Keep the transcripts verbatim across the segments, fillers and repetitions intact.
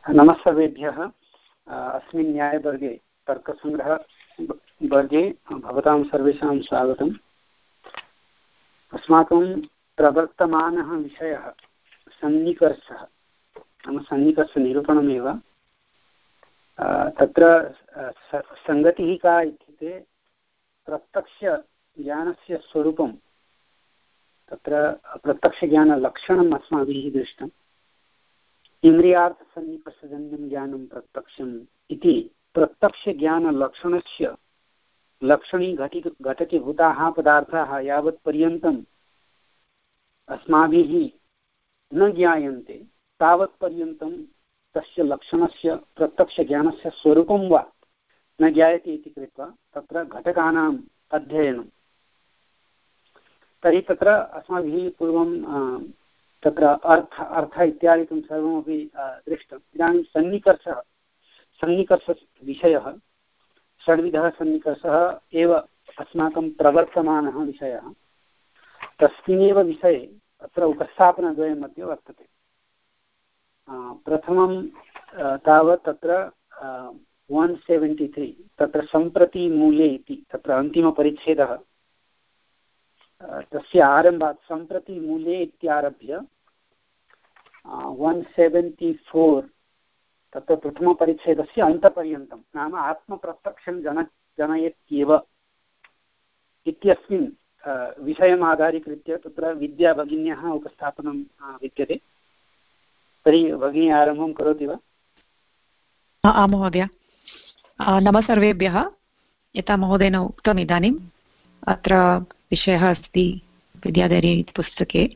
नमस्सर्वेभ्यः। अस्मिन् न्यायवर्गे तर्कसङ्ग्रह वर्गे भवतां सर्वेषां स्वागतम्। अस्माकं प्रवर्तमानः विषयः सन्निकर्षः, नाम सन्निकर्षनिरूपणमेव। तत्र सङ्गतिः का इत्युक्ते प्रत्यक्षज्ञानस्य स्वरूपं, तत्र प्रत्यक्षज्ञानलक्षणम् अस्माभिः दृष्टम्। इन्द्रियार्थसन्निकर्षजन्यं ज्ञानं प्रत्यक्षम् इति प्रत्यक्षज्ञानलक्षणस्य लक्षणी घटि घटकीभूताः पदार्थाः यावत्पर्यन्तम् अस्माभिः न ज्ञायन्ते तावत्पर्यन्तं तस्य लक्षणस्य प्रत्यक्षज्ञानस्य स्वरूपं वा न ज्ञायते इति कृत्वा तत्र घटकानाम् अध्ययनं। तर्हि तत्र अस्माभिः पूर्वं तत्र अर्थ अर्थ इत्यादिकं सर्वमपि दृष्टम्। इदानीं सन्निकर्षः सन्निकर्षविषयः षड्विधः सन्निकर्षः एव अस्माकं प्रवर्तमानः विषयः। तस्मिन्नेव विषये अत्र उपस्थापनद्वयं मध्ये वर्तते। प्रथमं तावत् तत्र वन् सेवेण्टि त्री तत्र सम्प्रति मूले इति तत्र अन्तिमपरिच्छेदः, तस्य आरम्भात् सम्प्रति मूले इत्यारभ्य वन् सेवेण्टि फोर् तत्र प्रथमपरिच्छेदस्य अन्तपर्यन्तं, नाम आत्मप्रत्यक्षं जन जनयत्येव इत्यस्मिन् विषयम् आधारीकृत्य तत्र विद्याभगिन्याः उपस्थापनं विद्यते। तर्हि भगिनी आरम्भं करोति वा? आम् महोदय। नमः सर्वेभ्यः। यथा महोदयेन उक्तम्, इदानीम् अत्र विषयः अस्ति विद्याधरी इति पुस्तके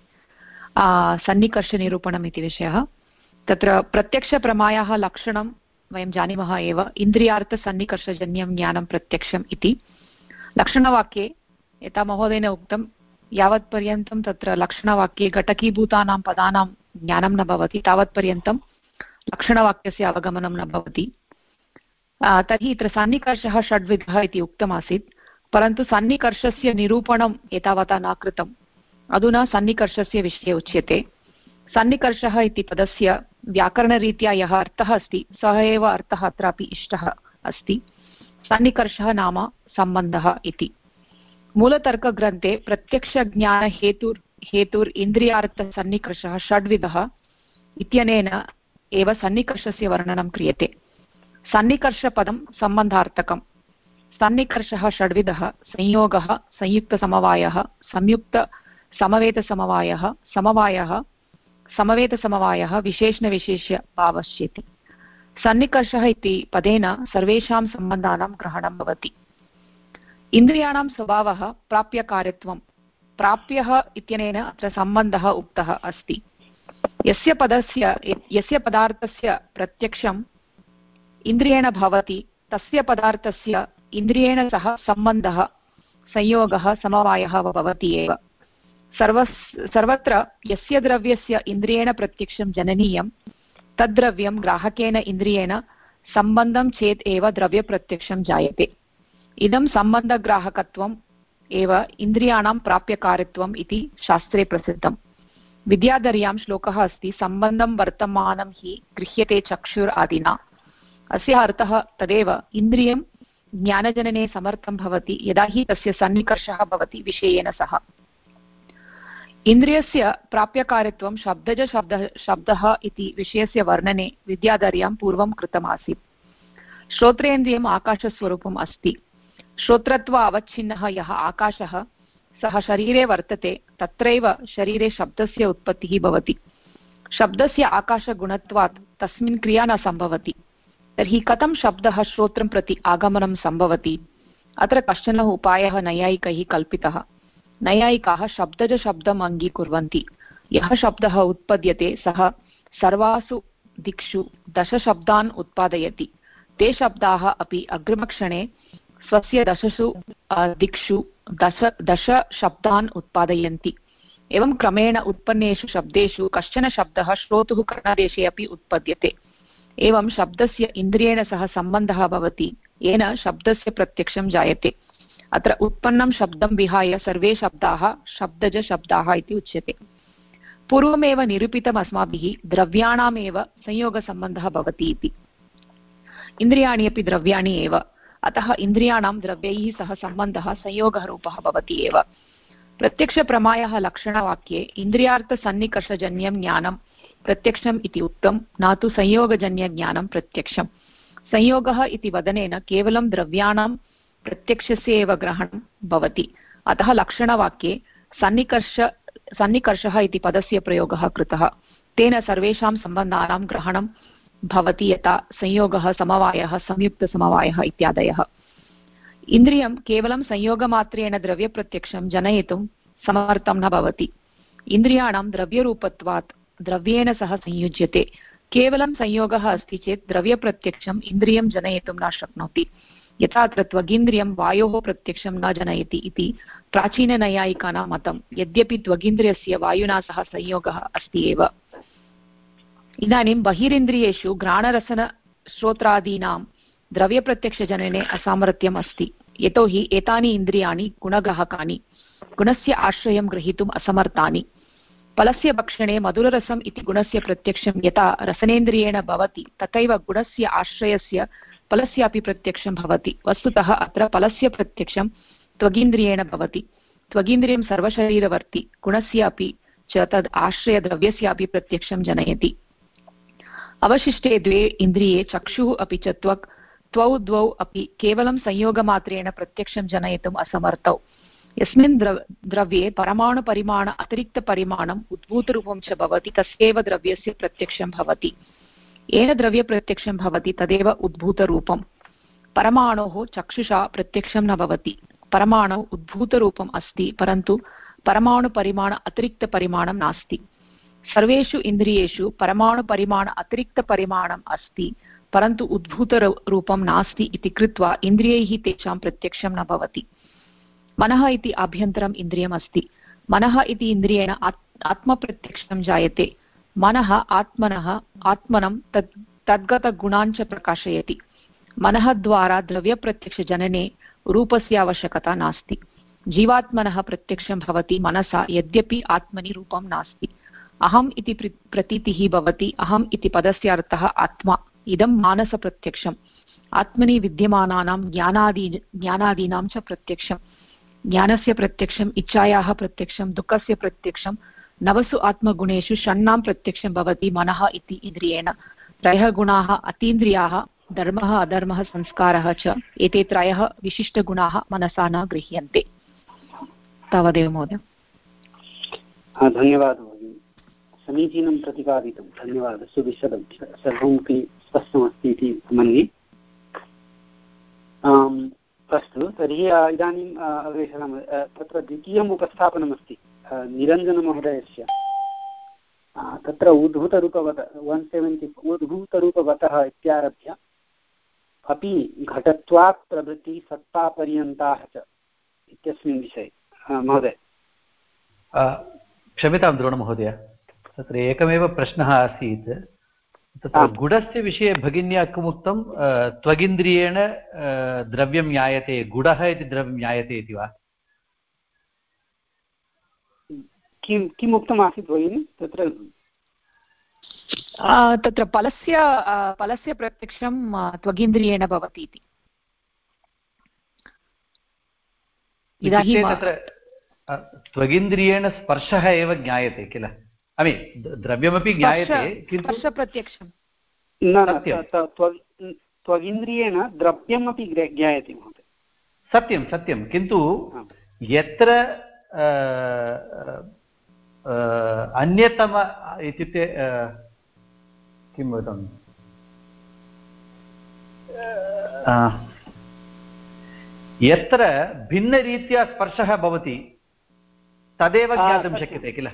सन्निकर्षनिरूपणम् इति विषयः। तत्र प्रत्यक्षप्रमायाः लक्षणं वयं जानीमः एव, इन्द्रियार्थसन्निकर्षजन्यं ज्ञानं प्रत्यक्षम् इति। लक्षणवाक्ये यथा महोदयेन उक्तं, यावत्पर्यन्तं तत्र लक्षणवाक्ये घटकीभूतानां पदानां ज्ञानं न भवति तावत्पर्यन्तं लक्षणवाक्यस्य अवगमनं न भवति। तर्हि तत्र सन्निकर्षः षड्विधः इति उक्तमासीत्, परन्तु सन्निकर्षस्य निरूपणम् एतावता न कृतम्। अधुना सन्निकर्षस्य विषये उच्यते। सन्निकर्षः इति पदस्य व्याकरणरीत्या यः अर्थः अस्ति सः एव अर्थः अत्रापि इष्टः अस्ति। सन्निकर्षः नाम सम्बन्धः इति। मूलतर्कग्रन्थे प्रत्यक्षज्ञानहेतुर् हेतुर् इन्द्रियार्थसन्निकर्षः षड्विधः इत्यनेन एव सन्निकर्षस्य वर्णनं क्रियते। सन्निकर्षपदं सम्बन्धार्थकम्। सन्निकर्षः षड्विधः: संयोगः, संयुक्तसमवायः, संयुक्तसमवेतसमवायः, समवायः, समवेतसमवायः, विशेषणविशेष्यभावश्चेति। सन्निकर्षः इति पदेन सर्वेषां सम्बन्धानां ग्रहणं भवति। इन्द्रियाणां स्वभावः प्राप्यकार्यत्वं। प्राप्यः इत्यनेन अत्र सम्बन्धः उक्तः अस्ति। यस्य पदस्य यस्य पदार्थस्य प्रत्यक्षम् इन्द्रियेण भवति तस्य पदार्थस्य इन्द्रियेण सह सम्बन्धः, संयोगः, समवायः भवति एव। सर्व सर्वत्र यस्य द्रव्यस्य इन्द्रियेण प्रत्यक्षं जननीयं तद्द्रव्यं ग्राहकेन इन्द्रियेण सम्बन्धं चेत् एव द्रव्यप्रत्यक्षं जायते। इदं सम्बन्धग्राहकत्वम् एव इन्द्रियाणां प्राप्यकार्यत्वम् इति शास्त्रे प्रसिद्धम्। विद्याधर्यां श्लोकः अस्ति, सम्बन्धं वर्तमानं हि गृह्यते चक्षुर् आदिना। अस्य अर्थः तदेव, इन्द्रियं ज्ञानजनने समर्थं भवति यदा हि तस्य सन्निकर्षः भवति विषयेन सह। इन्द्रियस्य प्राप्यकार्यत्वं शब्दज शब्दः शब्दः इति विषयस्य वर्णने विद्याधर्यां पूर्वं कृतमासीत्। श्रोत्रेन्द्रियम् आकाशस्वरूपम् अस्ति। श्रोत्रत्व अवच्छिन्नः यः आकाशः सः शरीरे वर्तते, तत्रैव शरीरे शब्दस्य उत्पत्तिः भवति। शब्दस्य आकाशगुणत्वात् तस्मिन् क्रिया न सम्भवति। तर्हि कथं शब्दः श्रोत्रं प्रति आगमनं सम्भवति? अत्र कश्चन उपायः नैयायिकैः कल्पितः। नैयायिकाः शब्दजशब्दम् अङ्गीकुर्वन्ति। यः शब्दः उत्पद्यते सः सर्वासु दिक्षु दशशब्दान् उत्पादयति। ते शब्दाः अपि अग्रिमक्षणे स्वस्य दशसु दिक्षु दश दश शब्दान् उत्पादयन्ति। एवं क्रमेण उत्पन्नेषु शब्देषु कश्चन शब्दः श्रोतुः कर्णदेशे अपि उत्पद्यते। एवं शब्दस्य इन्द्रियेण सह सम्बन्धः भवति, येन शब्दस्य प्रत्यक्षं जायते। अत्र उत्पन्नं शब्दं विहाय सर्वे शब्दाः शब्दज शब्दाः इति उच्यते। पूर्वमेव निरूपितम् अस्माभिः द्रव्याणामेव संयोगसम्बन्धः भवति इति। इन्द्रियाणि अपि द्रव्याणि एव, अतः इन्द्रियाणां द्रव्यैः सह सम्बन्धः संयोगरूपः भवति एव। प्रत्यक्षप्रमायः लक्षणवाक्ये इन्द्रियार्थसन्निकर्षजन्यं ज्ञानं प्रत्यक्षम् इति उक्तं, न तु संयोगजन्यज्ञानं प्रत्यक्षम्। संयोगः इति वदनेन केवलं द्रव्याणां प्रत्यक्षस्य एव ग्रहणं भवति, अतः लक्षणवाक्ये सन्निकर्ष सन्निकर्षः इति पदस्य प्रयोगः कृतः। तेन सर्वेषां सम्बन्धानां ग्रहणं भवति, यथा संयोगः, समवायः, संयुक्तसमवायः इत्यादयः। इन्द्रियं केवलं संयोगमात्रेण द्रव्यप्रत्यक्षं जनयितुं समर्थं न भवति। इन्द्रियाणां द्रव्यरूपत्वात् द्रव्येण सह संयुज्यते। केवलं संयोगः अस्ति चेत् द्रव्यप्रत्यक्षम् इन्द्रियं जनयितुं न शक्नोति। यथा अत्र त्वगिन्द्रियं वायोः प्रत्यक्षं न जनयति इति प्राचीननैयायिकानां मतं, यद्यपि त्वगिन्द्रियस्य वायुना सह संयोगः अस्ति एव। इदानीं बहिरिन्द्रियेषु घ्राणरसनश्रोत्रादीनां द्रव्यप्रत्यक्षजनने असामर्थ्यम् अस्ति, यतोहि एतानि इन्द्रियाणि गुणग्राहकानि, गुणस्य आश्रयं ग्रहीतुम् असमर्थानि। फलस्य भक्षणे मधुररसम् इति गुणस्य प्रत्यक्षं यथा रसनेन्द्रियेण भवति, तथैव गुणस्य आश्रयस्य फलस्यापि प्रत्यक्षं भवति। वस्तुतः अत्र फलस्य प्रत्यक्षं त्वगिन्द्रियेण भवति। त्वगिन्द्रियं सर्वशरीरवर्ति, गुणस्य अपि च तद् आश्रयद्रव्यस्यापि प्रत्यक्षं जनयति। अवशिष्टे द्वे इन्द्रिये चक्षुः अपि च त्वक्, त्वौ द्वौ अपि केवलं संयोगमात्रेण प्रत्यक्षं जनयितुम् असमर्थौ। यस्मिन् द्रव द्रव्ये परमाणुपरिमाण अतिरिक्तपरिमाणम् उद्भूतरूपं च भवति, तस्यैव द्रव्यस्य प्रत्यक्षं भवति। येन द्रव्यप्रत्यक्षं भवति तदेव उद्भूतरूपम्। परमाणोः चक्षुषा प्रत्यक्षं न भवति। परमाणौ उद्भूतरूपम् अस्ति, परन्तु परमाणुपरिमाण अतिरिक्तपरिमाणं नास्ति। सर्वेषु इन्द्रियेषु परमाणुपरिमाण अतिरिक्तपरिमाणम् अस्ति, परन्तु उद्भूतरूपं नास्ति इति कृत्वा इन्द्रियैः तेषां प्रत्यक्षं न भवति। मनः इति आभ्यन्तरम् इन्द्रियम् अस्ति। मनः इति इन्द्रियेण आत्मप्रत्यक्षं जायते। मनः आत्मनः आत्मनं तद् तद्गतगुणान् च प्रकाशयति। मनः द्वारा द्रव्यप्रत्यक्षजनने रूपस्य आवश्यकता नास्ति। जीवात्मनः प्रत्यक्षं भवति मनसा, यद्यपि आत्मनि रूपं नास्ति। अहम् इति प्रतीतिः भवति। अहम् इति पदस्य अर्थः आत्मा। इदं मानसप्रत्यक्षम्। आत्मनि विद्यमानानां ज्ञानादि ज्ञानादीनां च प्रत्यक्षं। ज्ञानस्य प्रत्यक्षम्, इच्छायाः प्रत्यक्षं, दुःखस्य प्रत्यक्षं, नवसु आत्मगुणेषु षण्णां प्रत्यक्षं भवति मनः इति इन्द्रियेण। त्रयः गुणाः अतीन्द्रियाः, धर्मः, अधर्मः, संस्कारः च, एते त्रयः विशिष्टगुणाः मनसा न गृह्यन्ते। तावदेव महोदय। धन्यवादः भगिनि, समीचीनं प्रतिपादितं। धन्यवादः, सुविशदं, सर्वमपि स्पष्टमस्ति इति मन्ये। अस्तु, तर्हि इदानीम् अग्रे सरामः। तत्र द्वितीयम् उपस्थापनमस्ति निरञ्जनमहोदयस्य। तत्र उद्भूतरूपवत वन् सेवेण्टि उद्भूतरूपवतः इत्यारभ्य अपि घटत्वात् प्रभृति सत्तापर्यन्ताः च इत्यस्मिन् विषये महोदय। क्षम्यतां द्रोणमहोदय, तत्र एकमेव प्रश्नः आसीत्। तत्र गुडस्य विषये भगिन्या किम् उक्तं? त्वगिन्द्रियेण द्रव्यं ज्ञायते, गुडः इति द्रव्यं ज्ञायते इति वा? किं किम् उक्तमासीत् भगिनि? तत्र तत्र फलस्य फलस्य प्रत्यक्षं त्वगिन्द्रियेण भवति इति। इदानीं तत्र त्वगिन्द्रियेण स्पर्शः एव ज्ञायते किल? अमि द्रव्यमपि ज्ञायते, किन्तु स्पर्शप्रत्यक्षं न। त्वगिन्द्रियेण द्रव्यमपि ज्ञायते महोदय। सत्यं सत्यं, किन्तु यत्र अन्यतम इत्युक्ते किं वदामि, यत्र भिन्नरीत्या स्पर्शः भवति तदेव ज्ञातुं शक्यते किल?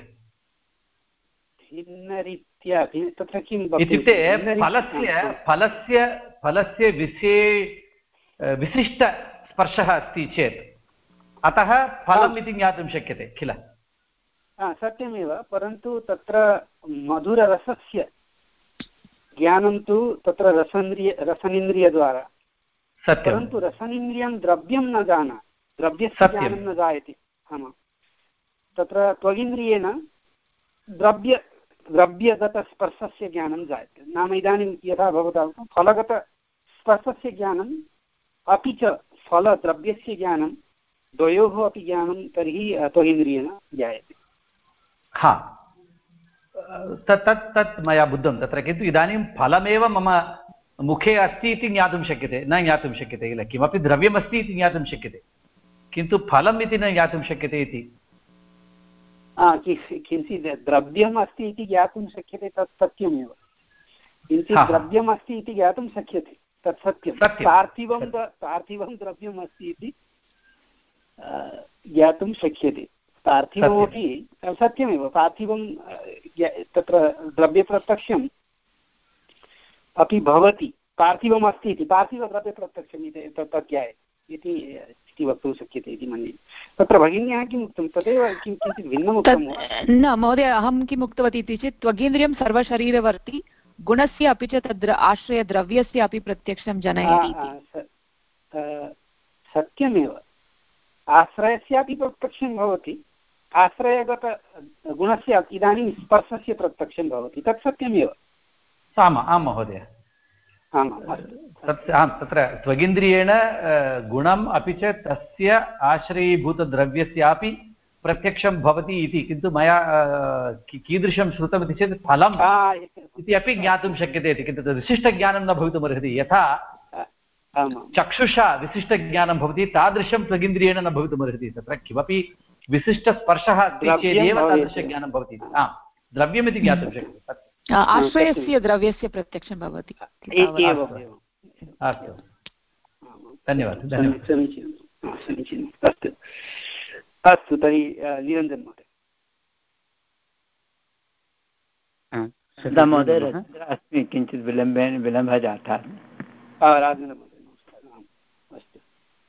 भिन्नरीत्या तत्र किम् इत्युक्ते फलस्य फलस्य फलस्य विशे विशिष्टस्पर्शः अस्ति चेत् अतः फलम् इति ज्ञातुं शक्यते किल? सत्यमेव, परन्तु तत्र मधुररसस्य ज्ञानं तु तत्र रसन्द्रिय रसनेन्द्रियद्वारा, परन्तु रसनेन्द्रियं द्रव्यं न जाना, द्रव्यस्य ज्ञानं न जायते। आमां, तत्र त्वगिन्द्रियेण द्रव्य द्रव्यगतस्पर्शस्य ज्ञानं जायते। नाम इदानीं यथा भवता उक्तं फलगतस्पर्शस्य ज्ञानम् अपि च फलद्रव्यस्य ज्ञानं द्वयोः अपि ज्ञानं तर्हि त्वगिन्द्रियेण जायते। हा तत् तत् तत् मया बुद्धं तत्र, किन्तु इदानीं फलमेव मम मुखे अस्ति इति ज्ञातुं शक्यते न ज्ञातुं शक्यते किल, किमपि द्रव्यमस्ति इति ज्ञातुं शक्यते किन्तु फलम् इति न ज्ञातुं शक्यते इति। किञ्चित् द्रव्यम् अस्ति इति ज्ञातुं शक्यते तत् सत्यमेव, किञ्चित् द्रव्यम् अस्ति इति ज्ञातुं शक्यते तत् सत्यं। पार्थिवं पार्थिवं द्रव्यम् अस्ति इति ज्ञातुं शक्यते, पार्थिवमपि सत्यमेव। पार्थिवं तत्र द्रव्यप्रत्यक्षम् अपि भवति, पार्थिवम् अस्ति इति पार्थिवद्रव्यप्रत्यक्षम् इति तत् ज्ञायते इति वक्तुं शक्यते इति मन्ये। तत्र भगिन्याः किम् उक्तं तदेव किं किञ्चित् भिन्नम् उक्तं न महोदय। अहं किम् उक्तवती इति चेत् त्वगीन्द्रियं सर्वशरीरवर्ति गुणस्य अपि च तद्र आश्रयद्रव्यस्य अपि प्रत्यक्षं जनयति। सत्यमेव, आश्रयस्यापि प्रत्यक्षं भवति, आश्रयगत गुणस्य इदानीं स्पर्शस्य प्रत्यक्षं भवति, तत् सत्यमेव। आम् आं महोदय, तत्र त्वगिन्द्रियेण गुणम् अपि च तस्य आश्रयीभूतद्रव्यस्यापि प्रत्यक्षं भवति इति, किन्तु मया कीदृशं श्रुतमिति चेत् फलम् इति अपि ज्ञातुं शक्यते इति, किन्तु तद् विशिष्टज्ञानं न भवितुमर्हति। यथा चक्षुषा विशिष्टज्ञानं भवति तादृशं त्वगिन्द्रियेण न भवितुमर्हति। तत्र किमपि विशिष्टस्पर्शः अस्ति चेदेव तादृशज्ञानं भवति। आम्, द्रव्यमिति ज्ञातुं शक्यते, आश्रयस्य द्रव्यस्य प्रत्यक्षं भवति। अस्तु, धन्यवादः। समीचीनं समीचीनम्। अस्तु अस्तु, तर्हि निरञ्जन महोदय। सदा महोदय अस्मि, किञ्चित् विलम्बेन विलम्बः जातः। राजेन्द्र महोदय अस्तु।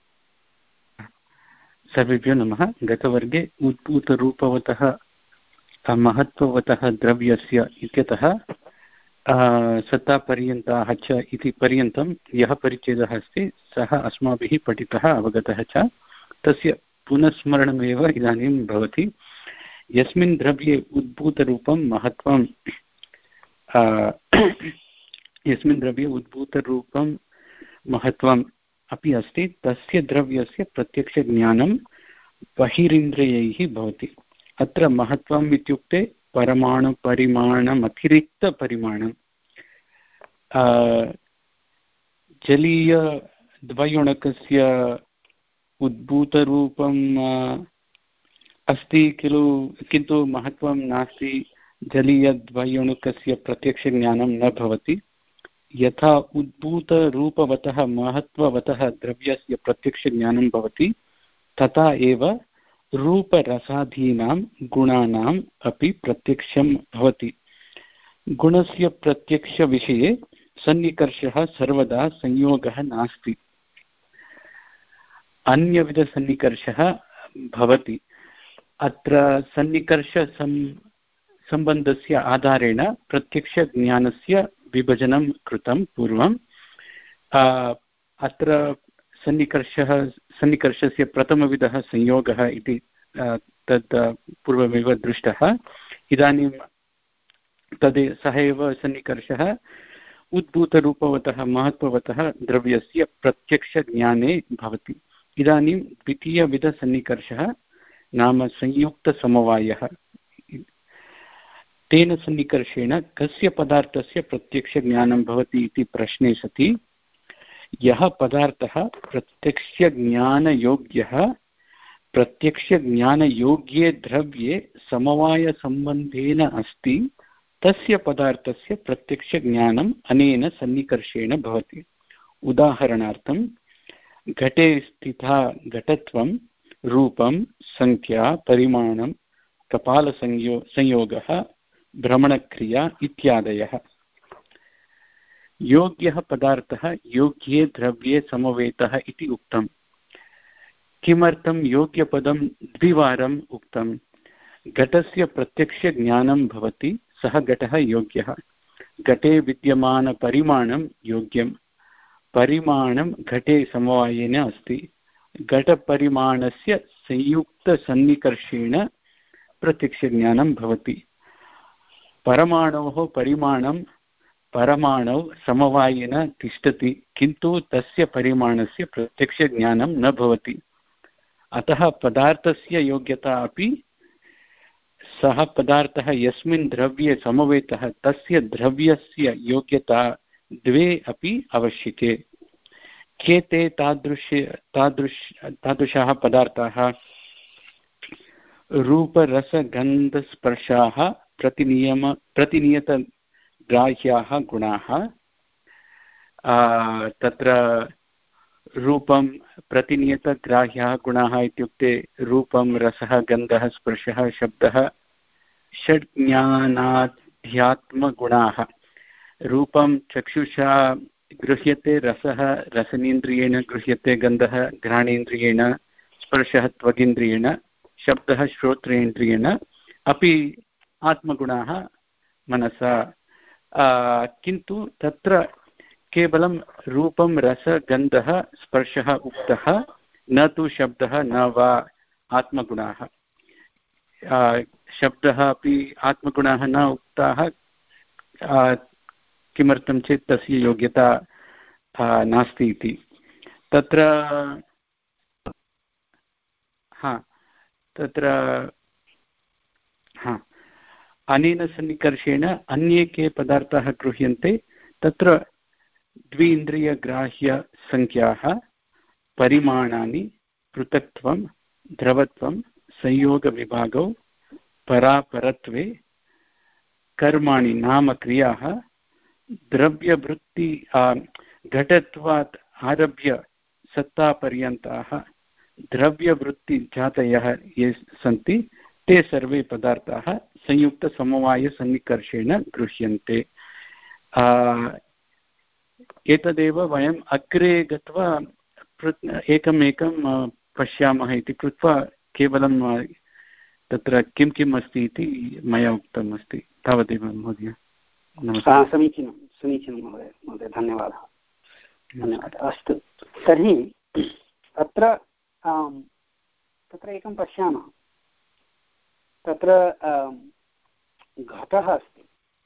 सर्वेभ्यो नमः। गतवर्गे उद्भूतरूपवतः महत्त्ववतः द्रव्यस्य इत्यतः सत्तापर्यन्ताः च इति पर्यन्तं यः परिच्छेदः अस्ति सः अस्माभिः पठितः अवगतः च, तस्य पुनस्मरणमेव इदानीं भवति। यस्मिन् द्रव्ये उद्भूतरूपं महत्त्वं यस्मिन् द्रव्ये उद्भूतरूपं महत्त्वम् अपि अस्ति तस्य द्रव्यस्य प्रत्यक्षज्ञानं बहिरिन्द्रियैः भवति। अत्र महत्त्वम् इत्युक्ते परमाणुपरिमाणमतिरिक्तपरिमाणं। जलीयद्वयोणकस्य उद्भूतरूपम् अस्ति खलु, किन्तु महत्त्वं नास्ति, जलीयद्वयोणकस्य प्रत्यक्षज्ञानं न भवति। यथा उद्भूतरूपवतः महत्त्ववतः द्रव्यस्य प्रत्यक्षज्ञानं भवति, तथा एव रूपरसादीनां गुणानाम् अपि प्रत्यक्षं भवति। गुणस्य प्रत्यक्षविषये सन्निकर्षः सर्वदा संयोगः नास्ति, अन्यविधसन्निकर्षः भवति। अत्र सन्निकर्ष सम्बन्धस्य आधारेण प्रत्यक्षज्ञानस्य विभजनं कृतं पूर्वम्। अत्र सन्निकर्षः सन्निकर्षस्य प्रथमविधः संयोगः इति तद् पूर्वमेव दृष्टः। इदानीं तद् सः एव सन्निकर्षः उद्भूतरूपवतः महत्त्ववतः द्रव्यस्य प्रत्यक्षज्ञाने भवति। इदानीं द्वितीयविधसन्निकर्षः नाम संयुक्तसमवायः। तेन सन्निकर्षेण कस्य पदार्थस्य प्रत्यक्षज्ञानं भवति इति प्रश्ने सति यः पदार्थः प्रत्यक्षज्ञानयोग्यः प्रत्यक्षज्ञानयोग्ये द्रव्ये समवायसम्बन्धेन अस्ति तस्य पदार्थस्य प्रत्यक्षज्ञानम् अनेन सन्निकर्षेण भवति। उदाहरणार्थं घटे स्थिता घटत्वं, रूपं, संख्या, परिमाणं, कपालसंयो संयोगः, भ्रमणक्रिया इत्यादयः। योग्यः पदार्थः योग्ये द्रव्ये समवेतः इति उक्तम्। किमर्थं योग्यपदं द्विवारम् उक्तं? घटस्य प्रत्यक्षज्ञानं भवति, सः घटः योग्यः। घटे विद्यमानपरिमाणं योग्यं, परिमाणं घटे समवायेन अस्ति। घटपरिमाणस्य संयुक्तसन्निकर्षेण प्रत्यक्षज्ञानं भवति। परमाणोः परिमाणं परमाणौ समवायेन तिष्ठति किन्तु तस्य परिमाणस्य प्रत्यक्षज्ञानं न भवति। अतः पदार्थस्य योग्यता अपि सः पदार्थः यस्मिन् द्रव्ये समवेतः तस्य द्रव्यस्य योग्यता द्वे अपि आवश्यके। के ते तादृश तादृश तादृशाः पदार्थाः? रूपरसगन्धस्पर्शाः प्रतिनियम प्रतिनियतग्राह्याः गुणाः। तत्र रूपं प्रतिनियतग्राह्याः गुणाः इत्युक्ते रूपं रसः गन्धः स्पर्शः शब्दः षड्ज्ञानाध्यात्मगुणाः। रूपं चक्षुषा गृह्यते, रसः रसनेन्द्रियेण गृह्यते, गन्धः घ्राणेन्द्रियेण, स्पर्शः त्वगिन्द्रियेण, शब्दः श्रोत्रेन्द्रियेण, अपि आत्मगुणाः मनसा। किन्तु तत्र केवलं रूपं रसगन्धः स्पर्शः उक्तः, न तु शब्दः न वा आत्मगुणाः। शब्दः अपि आत्मगुणाः न उक्ताः। किमर्थं चेत् तस्य योग्यता नास्ति इति। तत्र हा तत्र हा अनेन सन्निकर्षेण अन्ये के पदार्थाः गृह्यन्ते तत्र द्विन्द्रियग्राह्यसङ्ख्याः परिमाणानि पृथक्त्वं द्रवत्वं संयोगविभागौ परापरत्वे कर्माणि नाम क्रियाः द्रव्यवृत्ति घटत्वात् आरभ्य सत्तापर्यन्ताः द्रव्यवृत्तिजातयः ये सन्ति ते सर्वे पदार्थाः संयुक्तसमवायसन्निकर्षेण गृह्यन्ते। एतदेव वयम् अग्रे गत्वा एकमेकं पश्यामः इति कृत्वा केवलं तत्र किं किम् अस्ति इति मया उक्तम् अस्ति। तावदेव महोदय। समीचीनं समीचीनं महोदय महोदय धन्यवादः धन्यवादः। अस्तु, तर्हि अत्र तत्र एकं पश्यामः। तत्र घटः अस्ति।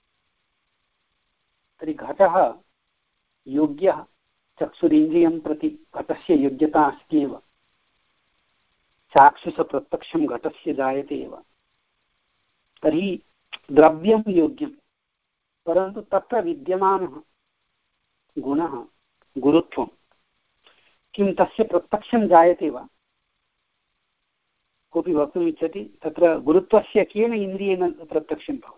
तर्हि घटः योग्यः चक्षुरिन्द्रियं प्रति घटस्य योग्यता अस्ति एव। चाक्षुषप्रत्यक्षं घटस्य जायते एव। तर्हि द्रव्यं योग्यं, परन्तु तत्र विद्यमानः गुणः गुरुत्वं किं तस्य प्रत्यक्षं जायते वा? कोऽपि वक्तुम् इच्छति? तत्र गुरुत्वस्य केन इन्द्रियेण प्रत्यक्षं भवति?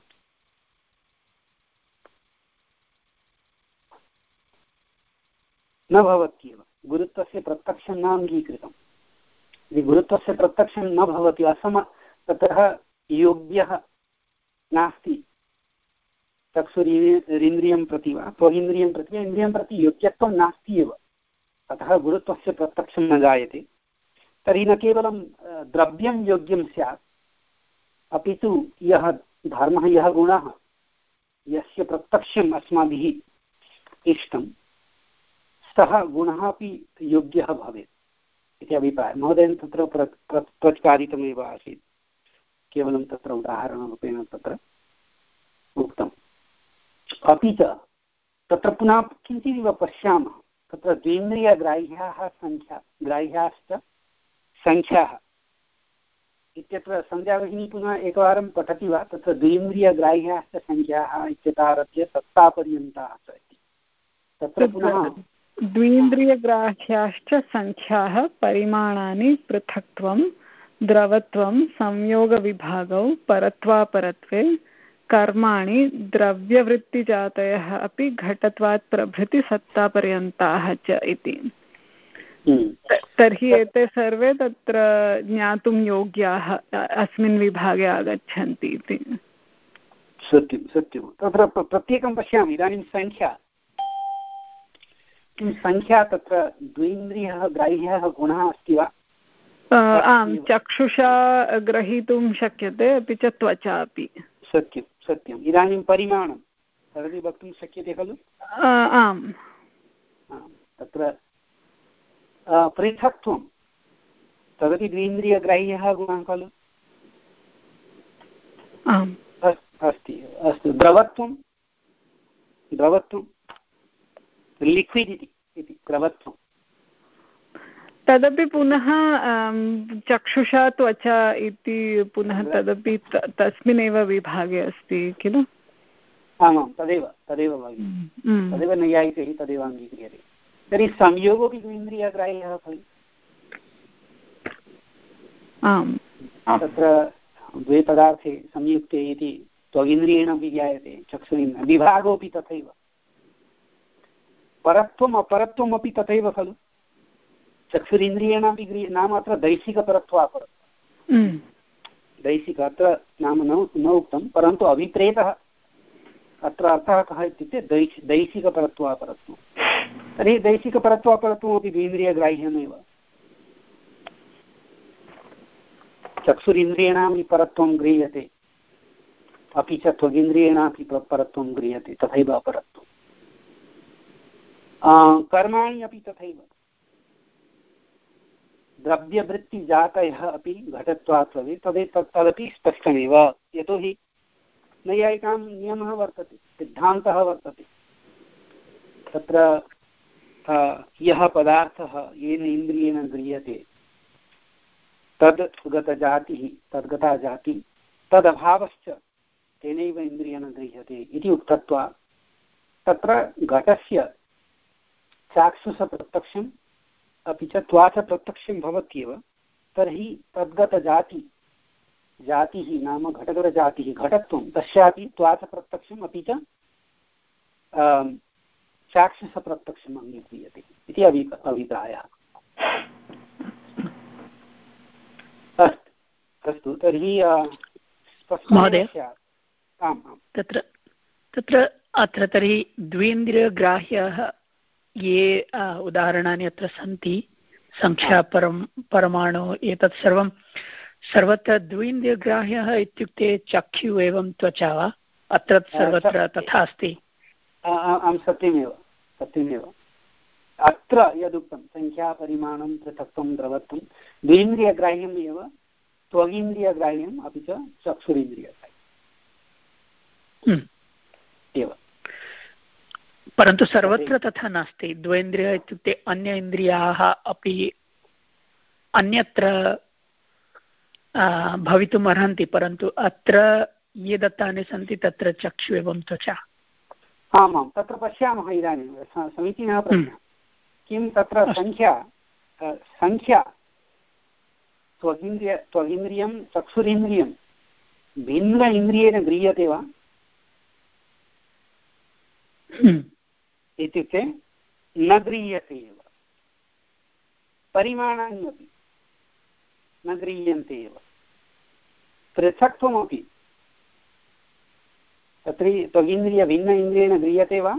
न भवत्येव। गुरुत्वस्य प्रत्यक्षं न अङ्गीकृतं। यदि गुरुत्वस्य प्रत्यक्षं न भवति, असम ततः योग्यः नास्ति चक्षुरिन्द्रियं प्रति वा त्वगिन्द्रियं प्रति इन्द्रियं प्रति योग्यत्वं नास्ति एव। अतः गुरुत्वस्य प्रत्यक्षं न जायते। तर्हि न केवलं द्रव्यं योग्यं स्यात्, अपि तु यः धर्मः यः गुणः यस्य प्रत्यक्षम् अस्माभिः इष्टं सः गुणः अपि योग्यः भवेत् इति अभिप्रायः। महोदयेन तत्र प्र प्रतिपादितमेव आसीत्, केवलं तत्र उदाहरणरूपेण तत्र उक्तम्। अपि च तत्र पुनः किञ्चिदिव पश्यामः। तत्र द्वेन्द्रियग्राह्याः सङ्ख्या ग्राह्याश्च सङ्ख्याः इत्यत्र सन्ध्या भगिनी पुनः एकवारं पठति वा? तत्र द्वेन्द्रियग्राह्याश्च सङ्ख्याः इत्यतारभ्य सत्तापर्यन्ताः च इति। तत्र पुनः द्वेन्द्रियग्राह्याश्च सङ्ख्याः परिमाणानि पृथक्त्वं द्रवत्वं संयोगविभागौ परत्वापरत्वे कर्माणि द्रव्यवृत्तिजातयः अपि घटत्वात् प्रभृति सत्तापर्यन्ताः च इति। तर्हि एते सर्वे तत्र ज्ञातुं योग्याः अस्मिन् विभागे आगच्छन्ति इति। सत्यं सत्यं। तत्र प्रत्येकं पश्यामि। इदानीं सङ्ख्या किं सङ्ख्या तत्र द्वेन्द्रियः ग्राह्यः गुणः अस्ति वा? आम्, चक्षुषा ग्रहीतुं शक्यते, अपि च त्वचा अपि। सत्यं सत्यम्। इदानीं परिमाणं तदपि वक्तुं शक्यते खलु? आम्। तत्र पृथक्त्वं तदपि द्वेन्द्रियग्राह्यः गुणः खलु? अस्ति अस्तु द्रवत्वं द्रवत्वं लिक्विडिटि इति द्रवत्वं तदपि पुनः चक्षुषा त्वचा इति पुनः तदपि तस्मिन्नेव विभागे अस्ति किल आमां तदेव तदेव भगिनि तदेव नैयायिकैः तदेव अङ्गीक्रियते तर्हि संयोगोऽपि इन्द्रियग्राह्यः खलु आम् तत्र द्वे पदार्थे संयुक्ते इति त्वगिन्द्रियेण अपि ज्ञायते चक्षुरिन्द्रियेण विभागोऽपि तथैव परत्वम् अपरत्वमपि तथैव खलु चक्षुरिन्द्रियेणापि गृह्य नाम अत्र दैशिकपरत्वापरत्वं दैशिक अत्र नाम न न उक्तं परन्तु अभिप्रेतः अत्र अर्थः कः इत्युक्ते दैश दैशिकपरत्वापरत्वं तर्हि दैशिकपरत्वापरत्वमपि द्वेन्द्रियग्राह्यमेव चक्षुरिन्द्रियेणापि परत्वं गृह्यते अपि च त्वगिन्द्रियेणापि परत्वं गृह्यते तथैव अपरत्वं कर्माणि अपि तथैव द्रव्यवृत्तिजातयः अपि घटत्वात् भवेत् तदे तदपि स्पष्टमेव यतोहि नैयायिकां नियमः वर्तते सिद्धान्तः वर्तते तत्र यः पदार्थः येन इन्द्रियेण गृह्यते तद् गतजातिः तद्गता जातिः तदभावश्च तेनैव इन्द्रियेण गृह्यते इति उक्तत्वात् तत्र घटस्य चाक्षुषप्रत्यक्षम् अपि च त्वाचप्रत्यक्षं भवत्येव तर्हि तद्गतजाति जातिः नाम घटगतजातिः घटत्वं तस्यापि त्वाचप्रत्यक्षम् अपि च चाक्षुषप्रत्यक्षम् अङ्गीक्रियते इति अभि अभिप्रायः अस्तु अस्तु तर्हि महोदय तत्र तत्र अत्र तर्हि द्वेन्द्रियग्राह्याः ये उदाहरणानि अत्र सन्ति संख्या परम परमाणु एतत् सर्वं सर्वत्र द्वेन्द्रियग्राह्यः इत्युक्ते चक्षु एवं त्वचा वा अत्र सर्वत्र तथा अस्ति आं सत्यमेव सत्यमेव अत्र यदुक्तं संख्यापरिमाणं पृथक्त्वं द्रवत्वं द्वेन्द्रियग्राह्यम् एव त्वगिन्द्रियग्राह्यम् अपि च चक्षुरिन्द्रियग्राह्यम् एव परन्तु सर्वत्र तथा नास्ति द्वेन्द्रिय इत्युक्ते अन्य इन्द्रियाः अपि अन्यत्र भवितुम् अर्हन्ति परन्तु अत्र ये दत्तानि सन्ति तत्र चक्षु एवं त्वचा आमां तत्र पश्यामः इदानीं समीचीनः प्रश्नः किं तत्र संख्या संख्या त्वगिन्द्रिय त्वगिन्द्रियं चक्षुरिन्द्रियं भिन्न इन्द्रियेण गृह्यते वा इत्युक्ते न गृह्यते एव परिमाणानि अपि न गृह्यन्ते एव पृथक्त्वमपि तत्र त्वगिन्द्रिय भिन्न इन्द्रियेण गृह्यते वा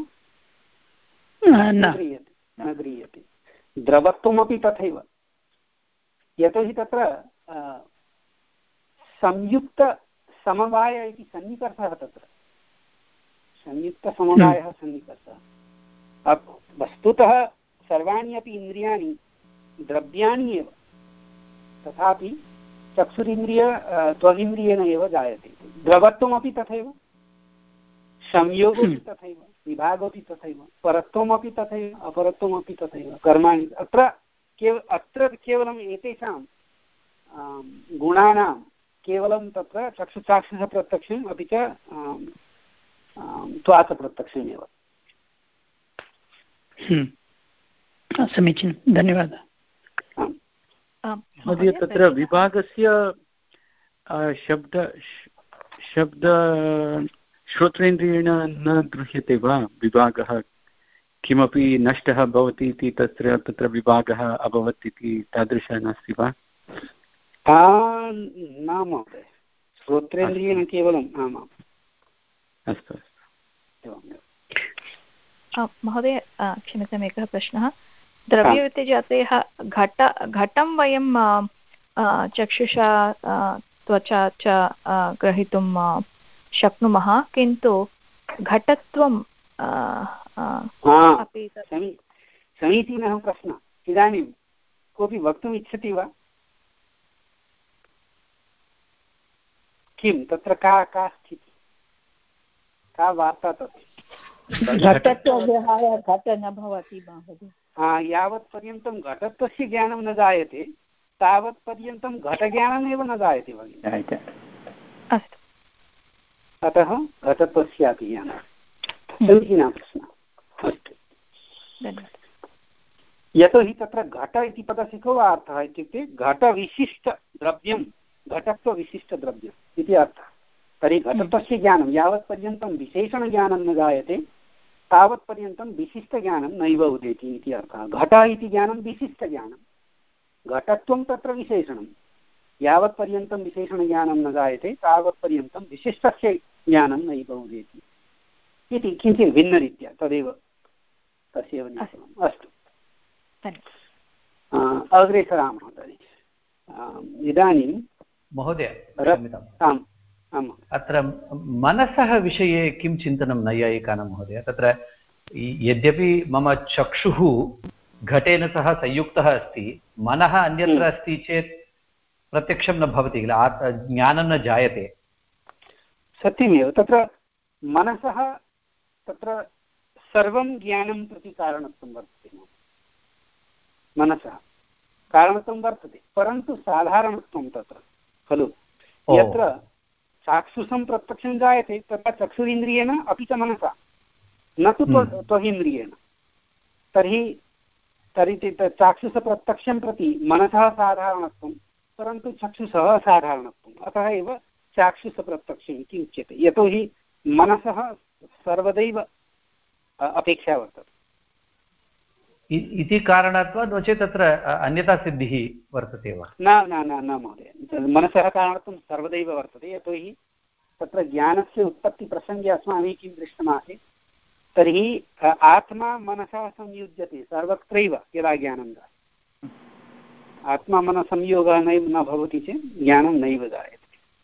न गृह्यते न गृह्यते द्रवत्वमपि तथैव यतोहि तत्र संयुक्तसमवाय इति सन्निकर्षः तत्र संयुक्तसमवायः सन्निकर्षः वस्तुतः सर्वाणि अपि इन्द्रियाणि द्रव्याणि एव तथापि चक्षुरिन्द्रिय त्वगिन्द्रियेण एव जायते द्रवत्वमपि तथैव संयोगोऽपि तथैव विभागोऽपि तथैव परत्वमपि तथैव अपरत्वमपि तथैव कर्माणि अत्र केव अत्र केवलम् एतेषां गुणानां केवलं तत्र चक्षुचाक्षुषप्रत्यक्षम् अपि च त्वाचप्रत्यक्षमेव समीचीनं धन्यवादः महोदय तत्र विभागस्य शब्द शब्द श्रोत्रेन्द्रियेण न गृह्यते वा विभागः किमपि नष्टः भवति इति तत्र तत्र विभागः अभवत् इति तादृशः नास्ति वा न महोदय श्रोत्रेन्द्रियेण केवलम् आमाम् अस्तु अस्तु महोदय क्षम्यताम् एकः प्रश्नः द्रव्यव्यतिजातयः घट घटं वयं चक्षुषा त्वचा च ग्रहीतुं शक्नुमः किन्तु घटत्वं अपि समीचीनः प्रश्नः इदानीं कोऽपि वक्तुम् इच्छति वा किं तत्र का का स्थितिः का वार्ता तत् घटत्वविहाय घट न भवति महोदय। यावत्पर्यन्तं घटत्वस्य ज्ञानं न जायते तावत्पर्यन्तं घटज्ञानमेव न जायते भगिनि। अस्तु, अतः घटत्वस्यापि ज्ञानं समीचीनः प्रश्नः। अस्तु, यतोहि तत्र घट इति पदस्य को अर्थः इत्युक्ते घटविशिष्टद्रव्यं घटत्वविशिष्टद्रव्यम् इति अर्थः। तर्हि घटत्वस्य ज्ञानं यावत्पर्यन्तं विशेषणज्ञानं न जायते तावत्पर्यन्तं विशिष्टज्ञानं नैव उदेति इति अर्थः। घट इति ज्ञानं विशिष्टज्ञानं, घटत्वं तत्र विशेषणं। यावत्पर्यन्तं विशेषणज्ञानं न जायते तावत्पर्यन्तं विशिष्टस्य ज्ञानं नैव उदेति इति किञ्चित् भिन्नरीत्या तदेव तस्यैव निरूपणम्। अस्तु, अग्रे सरामः तर्हि। इदानीं महोदय आम् आम् अत्र मनसः विषये किं चिन्तनं नैयायिकानां महोदय? तत्र यद्यपि मम चक्षुः घटेन सह संयुक्तः अस्ति, मनः अन्यत्र अस्ति चेत् प्रत्यक्षं न भवति किल, ज्ञानं न जायते। सत्यमेव, तत्र मनसः तत्र सर्वं ज्ञानं प्रति कारणत्वं वर्तते। मनसः कारणत्वं वर्तते, परन्तु साधारणत्वं तत्र खलु। यत्र चाक्षुषं प्रत्यक्षं जायते तत्र चक्षुरिन्द्रियेण अपि च मनसा, न तु त्वगिन्द्रियेण। तर्हि तर्हि चाक्षुषप्रत्यक्षं प्रति मनसः साधारणत्वं, परन्तु चक्षुषः असाधारणत्वम्। अतः एव चाक्षुषप्रत्यक्षम् इति उच्यते, यतोहि मनसः सर्वदैव अपेक्षा वर्तते इति कारणात् वा, नो चेत् तत्र अन्यथा सिद्धिः वर्तते वा? न न न न महोदय, मनसः कारणत्वं सर्वदैव वर्तते। यतोहि तत्र ज्ञानस्य उत्पत्तिप्रसङ्गे अस्माभिः किं दृष्टमासीत्, तर्हि आत्मा मनसा संयुज्यते सर्वत्रैव यदा ज्ञानं जायते। आत्मा मनसंयोगः नैव न भवति चेत् ज्ञानं नैव जायते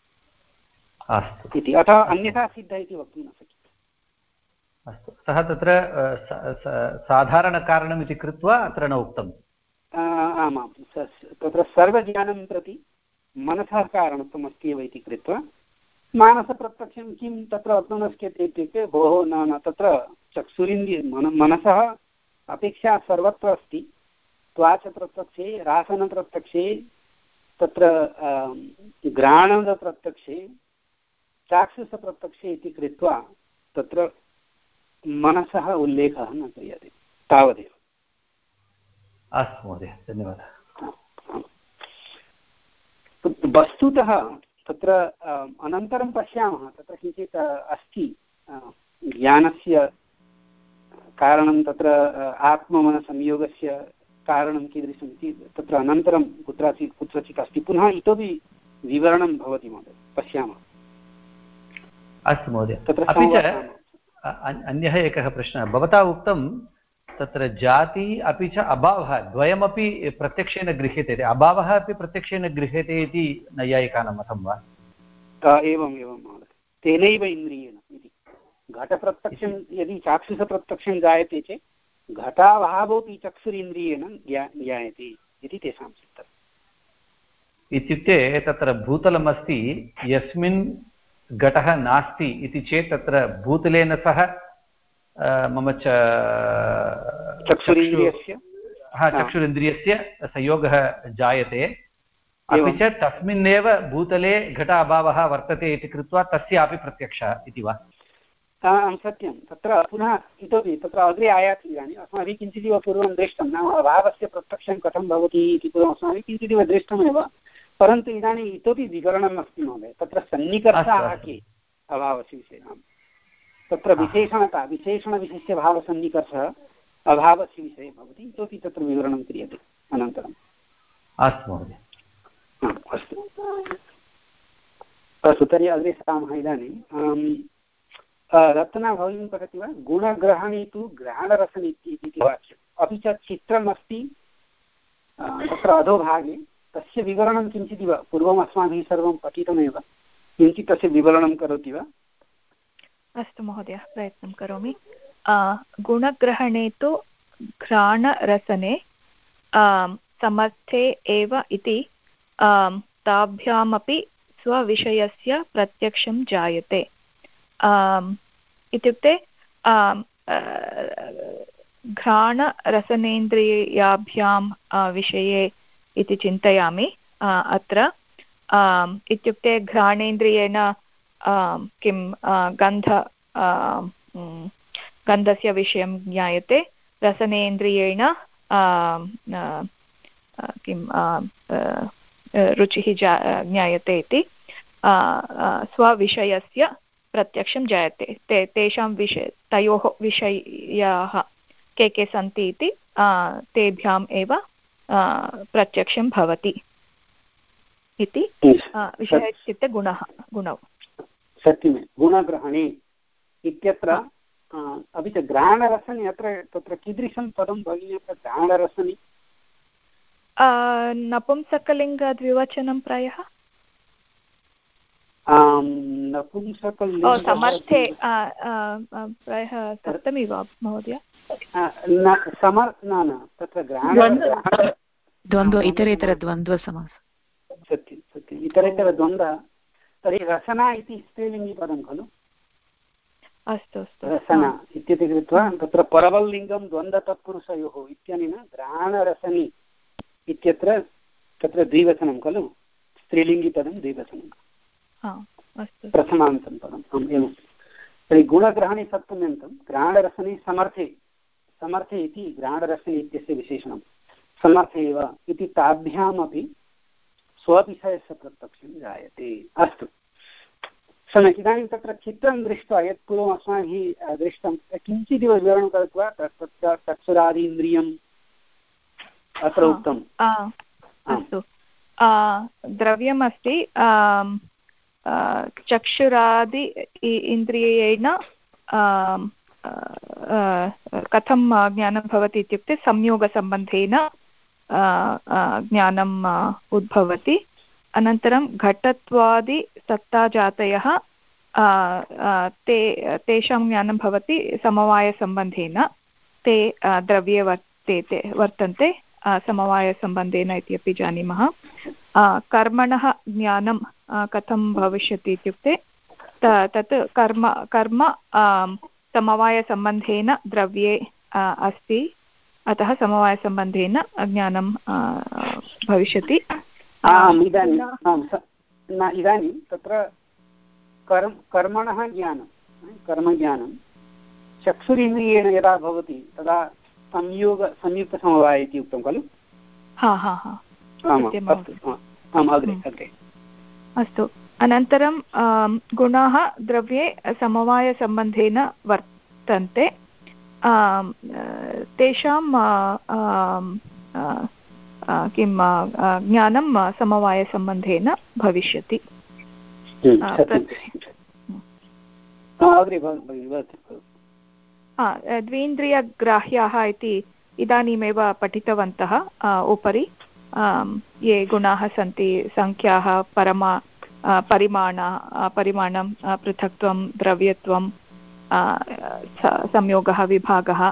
इति। अतः अन्यथा सिद्धः इति वक्तुं न शक्यते। अस्तु, सः तत्र साधारणकारणम् इति कृत्वा अत्र न उक्तम्। आमां, तत्र सर्वज्ञानं प्रति मनसः कारणत्वम् अस्ति एव इति कृत्वा मानसप्रत्यक्षं किं तत्र वक्तुं न शक्यते इत्युक्ते भोः न न तत्र चक्षुरिन्द्रिय मन मनसः अपेक्षा सर्वत्र अस्ति। त्वाचप्रत्यक्षे, रासनप्रत्यक्षे, तत्र घ्राणप्रत्यक्षे, चाक्षुषप्रत्यक्षे इति कृत्वा तत्र मनसः उल्लेखः न क्रियते, तावदेव। अस्तु महोदय, धन्यवादः। वस्तुतः तत्र अनन्तरं पश्यामः, तत्र किञ्चित् अस्ति ज्ञानस्य कारणं, तत्र आत्ममनसंयोगस्य कारणं कीदृशम् इति तत्र अनन्तरं कुत्रचित् कुत्रचित् अस्ति। पुनः इतोपि विवरणं भवति महोदय, पश्यामः। अस्तु महोदय, अपि च अन्यः एकः प्रश्नः भवता उक्तं तत्र जाति अपि च अभावः द्वयमपि प्रत्यक्षेन गृह्यते, अभावः अपि प्रत्यक्षेण गृह्यते इति नैयायिकानां मतं वा? एवम् एवं महोदय, तेनैव इन्द्रियेण इति। घटप्रत्यक्षं यदि चाक्षुषप्रत्यक्षं जायते चेत् घटाभावोऽपि चक्षुरिन्द्रियेण ज्ञायते इति तेषां चिन्तनम्। इत्युक्ते तत्र भूतलमस्ति, यस्मिन् घटः नास्ति इति चेत् तत्र भूतलेन सह मम च चक्षुरिन्द्रियस्य हा चक्षुरिन्द्रियस्य संयोगः जायते, अपि च तस्मिन्नेव भूतले घट अभावः वर्तते इति कृत्वा तस्यापि प्रत्यक्षः इति वा? सत्यं, तत्र पुनः इतोपि तत्र अग्रे आयाति। इदानीम् अस्माभिः किञ्चिदिव पूर्वं दृष्टं, नाम अभावस्य प्रत्यक्षं कथं भवति इति पूर्वम् अस्माभिः किञ्चिदिव दृष्टमेव, परन्तु इदानीम् इतोपि विवरणम् अस्ति महोदय। तत्र सन्निकर्षाः के अभावस्य विषये, तत्र विशेषणता विशेषणविशिष्यभावसन्निकर्षः अभावस्य विषये भवति, इतोपि तत्र विवरणं क्रियते अनन्तरम्। अस्तु महोदय, अस्तु अस्तु तर्हि अग्रे सरामः। इदानीं रत्ना भगिनी पठति वा? गुणग्रहणे तु ग्रहणरसनीति इति वाक्यम्, अपि च चित्रमस्ति तत्र अधोभागे, तस्य विवरणं किञ्चिदिव पूर्वम् अस्माभिः सर्वं पठितमेव, किञ्चित् तस्य विवरणं करोति वा? अस्तु महोदय, प्रयत्नं करोमि। गुणग्रहणे तु घ्राणरसने समर्थे एव इति ताभ्यामपि स्वविषयस्य प्रत्यक्षं जायते। इत्युक्ते घ्राणरसनेन्द्रियाभ्यां विषये इति चिन्तयामि अत्र इत्युक्ते घ्राणेन्द्रियेण किं गन्ध गन्धस्य विषयं ज्ञायते रसनेन्द्रियेण किं रुचिः ज्ञायते इति स्वविषयस्य प्रत्यक्षं जायते ते तेषां विषय तयोः विषयाः के के सन्ति इति तेभ्याम् एव प्रत्यक्षं भवति इति विषयः इत्युक्ते गुणः गुणौ सत्यमे गुणग्रहणे इत्यत्र अपि च घ्राणरसने अत्र तत्र कीदृशं पदं भगिनी अत्र घ्राणरसने नपुंसकलिङ्गद्विवचनं प्रायः नपुंसकलिङ्ग समर्थे प्रायः सप्तमी वा महोदय तत्र द्वन्द्व इतरेतरद्वन्द्वसमासः सत्यं सत्यम् इतरेतरद्वन्द्वः तर्हि रसना इति स्त्रीलिङ्गिपदं खलु अस्तु अस्तु रसना इत्यपि कृत्वा तत्र परवल्लिङ्गं द्वन्द्वतत्पुरुषयोः इत्यनेन घ्राणरसनी इत्यत्र तत्र द्विवचनं खलु स्त्रीलिङ्गिपदं द्विवचनं प्रथमान्तं पदम् आम् एवं तर्हि गुणग्रहणे सप्तम्यन्तं घ्राणरसने समर्थे समर्थे इति घ्राणरसने इत्यस्य विशेषणं समर्थे एव इति ताभ्यामपि स्वविषयस्य प्रत्यक्षं जायते अस्तु सम्यक् इदानीं तत्र चित्रं दृष्ट्वा यत् पूर्वम् अस्माभिः दृष्टं किञ्चिदिव विवरणं कृत्वा तत्र चक्षुरादीन्द्रियम् अत्र उक्तम् अस्तु द्रव्यमस्ति चक्षुरादि इन्द्रियेण कथं ज्ञानं भवति इत्युक्ते संयोगसम्बन्धेन ज्ञानम् उद्भवति अनन्तरं घटत्वादिसत्ताजातयः ते तेषां ज्ञानं भवति समवायसम्बन्धेन ते द्रव्ये वर्तेते वर्तन्ते समवायसम्बन्धेन इत्यपि जानीमः कर्मणः ज्ञानं कथं भविष्यति इत्युक्ते तत् कर्म कर्म समवायसम्बन्धेन द्रव्ये अस्ति अतः समवायसम्बन्धेन ज्ञानं भविष्यति इदानीं तत्र कर्म कर्मणः ज्ञानं कर्मज्ञानं चक्षुरिन्द्रियेण यदा भवति तदा संयोग संयुक्तसमवाय इति उक्तं खलु अस्तु अनन्तरं गुणाः द्रव्ये समवायसम्बन्धेन वर्तन्ते तेषां किं ज्ञानं समवायसम्बन्धेन भविष्यति द्वीन्द्रियग्राह्याः इति इदानीमेव पठितवन्तः उपरि ये गुणाः सन्ति संख्याः परमा परिमाण परिमाणं पृथक्त्वं द्रव्यत्वं संयोगः विभागः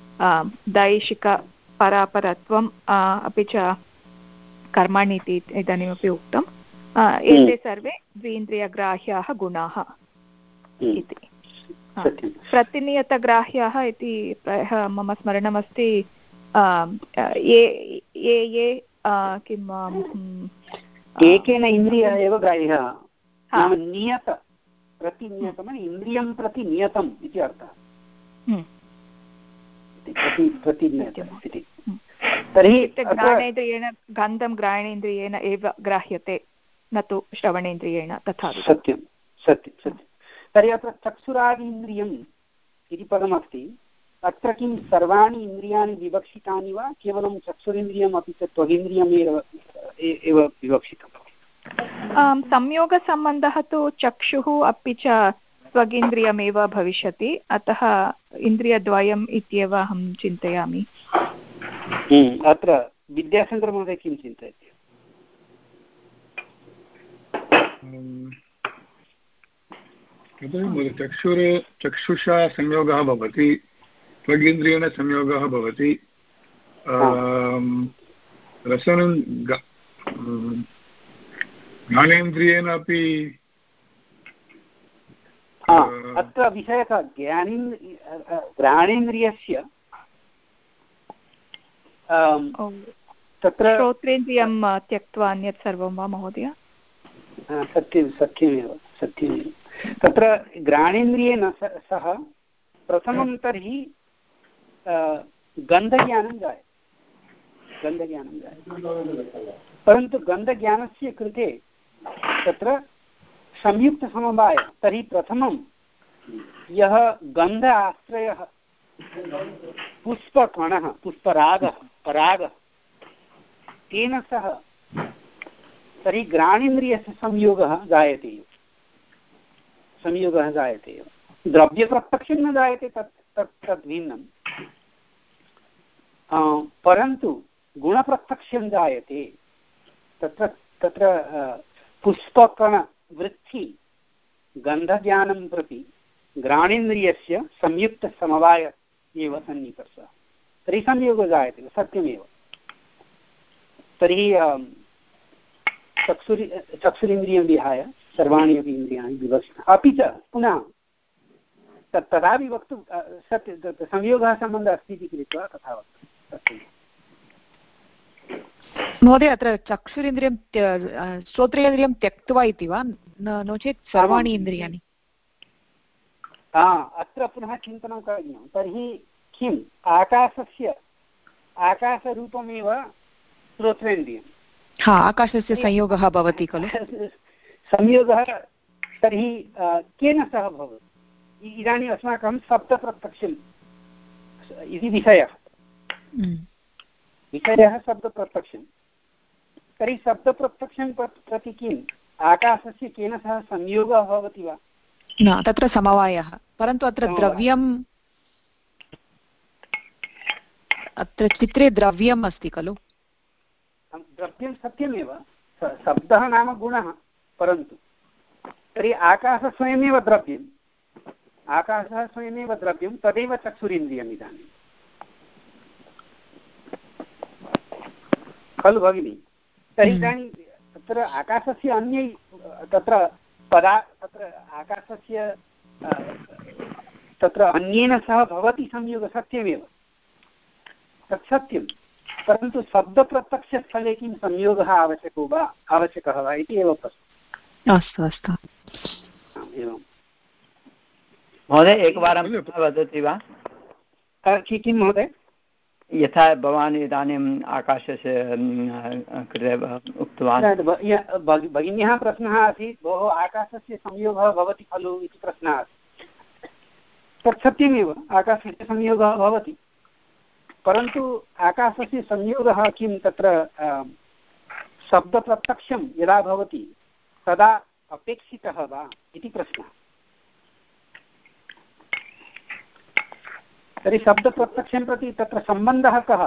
दैशिकपरापरत्वम् अपि च कर्माणि इति इदानीमपि उक्तम् एते सर्वे द्वीन्द्रियग्राह्याः गुणाः इति प्रतिनियतग्राह्याः इति प्रायः मम स्मरणमस्ति ये ये ये किं एकेन इन्द्रियः एव ग्राह्यः नियत प्रतिनियतम् इन्द्रियं प्रति नियतम् इति अर्थः तर्हि घ्राणेन्द्रियेण गन्धं घ्राणेन्द्रियेण एव ग्राह्यते न तु श्रवणेन्द्रियेण तथा सत्यं सत्यं सत्यं तर्हि अत्र चक्षुरादीन्द्रियम् इति पदमस्ति अत्र किं सर्वाणि इन्द्रियाणि विवक्षितानि वा केवलं चक्षुरिन्द्रियम् अपि च त्वगिन्द्रियम् एव विवक्षितम् संयोगसम्बन्धः तु चक्षुः अपि च त्वगिन्द्रियमेव भविष्यति अतः इन्द्रियद्वयम् इत्येव अहं चिन्तयामि अत्र विद्याशङ्करमहोदय किं चिन्तयति चक्षुरे चक्षुषा संयोगः भवति त्वगिन्द्रियेण संयोगः भवति रसनं घ्राणेन्द्रियेण अपि अत्र विषयः ज्ञानेन्द्रिय घ्राणेन्द्रियस्य तत्र श्रोत्रेन्द्रियं त्यक्त्वा अन्यत् सर्वं वा महोदय? सत्यं सत्यमेव सत्यमेव तत्र घ्राणेन्द्रियेण सह प्रथमं तर्हि गन्धज्ञानं जायते गन्धज्ञानं जायते परन्तु गन्धज्ञानस्य कृते तत्र संयुक्तसमवाय तर्हि प्रथमं यः गन्ध आश्रयः पुष्पकणः पुष्परागः परागः तेन सह तर्हि घ्राणेन्द्रियस्य संयोगः जायते एव संयोगः जायते एव द्रव्यप्रत्यक्षं न जायते तत् तत् तद्भिन्नं परन्तु गुणप्रत्यक्षं जायते तत्र तत्र पुष्पकणवृत्ति गन्धज्ञानं प्रति घ्राणेन्द्रियस्य संयुक्तसमवाय एव सन्निकर्षः तर्हि संयोगो जायते सत्यमेव तर्हि चक्षुरि चक्षुरिन्द्रियं विहाय सर्वाणि अपि इन्द्रियाणि विवक्षितानि अपि च पुनः तत् तदापि वक्तुं सत्य संयोगः सम्बन्धः अस्ति इति कृत्वा तथा वक्तुं महोदय अत्र चक्षुरिन्द्रियं श्रोत्रेन्द्रियं त्यक्त्वा इति वा नो चेत् सर्वाणि इन्द्रियाणि? अत्र पुनः चिन्तनं करणीयं तर्हि किम् आकाशस्य आकाशरूपमेव श्रोत्रेन्द्रियं हा आकाशस्य संयोगः भवति खलु संयोगः तर्हि केन सह भवति इदानीम् अस्माकं शब्दप्रत्यक्षम् इति विषयः विषयः शब्दप्रत्यक्षं तर्हि शब्दप्रत्यक्षं प्रति किम् आकाशस्य केन सह संयोगः भवति वा न तत्र समवायः परन्तु अत्र द्रव्यम् अत्र चित्रे द्रव्यम् अस्ति खलु द्रव्यं सत्यमेव शब्दः नाम गुणः परन्तु तर्हि आकाशः स्वयमेव द्रव्यम् आकाशः स्वयमेव द्रव्यं तदेव चक्षुरिन्द्रियम् इदानीं खलु भगिनि तर्हि इदानीं तत्र आकाशस्य अन्यै तत्र पदा तत्र आकाशस्य तत्र अन्येन सह भवति संयोगः सत्यमेव तत् सत्यं परन्तु शब्दप्रत्यक्षस्थले किं संयोगः आवश्यको वा आवश्यकः वा इति एव प्रश्नः अस्तु अस्तु एवं महोदय एकवारं वदति वा किं महोदय यथा भवान् इदानीम् आकाशस्य कृते उक्तवान् भगिन्याः प्रश्नः आसीत् भोः आकाशस्य संयोगः भवति खलु इति प्रश्नः आसीत् तत् सत्यमेव आकाशस्य संयोगः भवति परन्तु आकाशस्य संयोगः किं तत्र शब्दप्रत्यक्षं यदा भवति तदा अपेक्षितः वा इति प्रश्नः तर्हि शब्दप्रत्यक्षं प्रति तत्र सम्बन्धः कः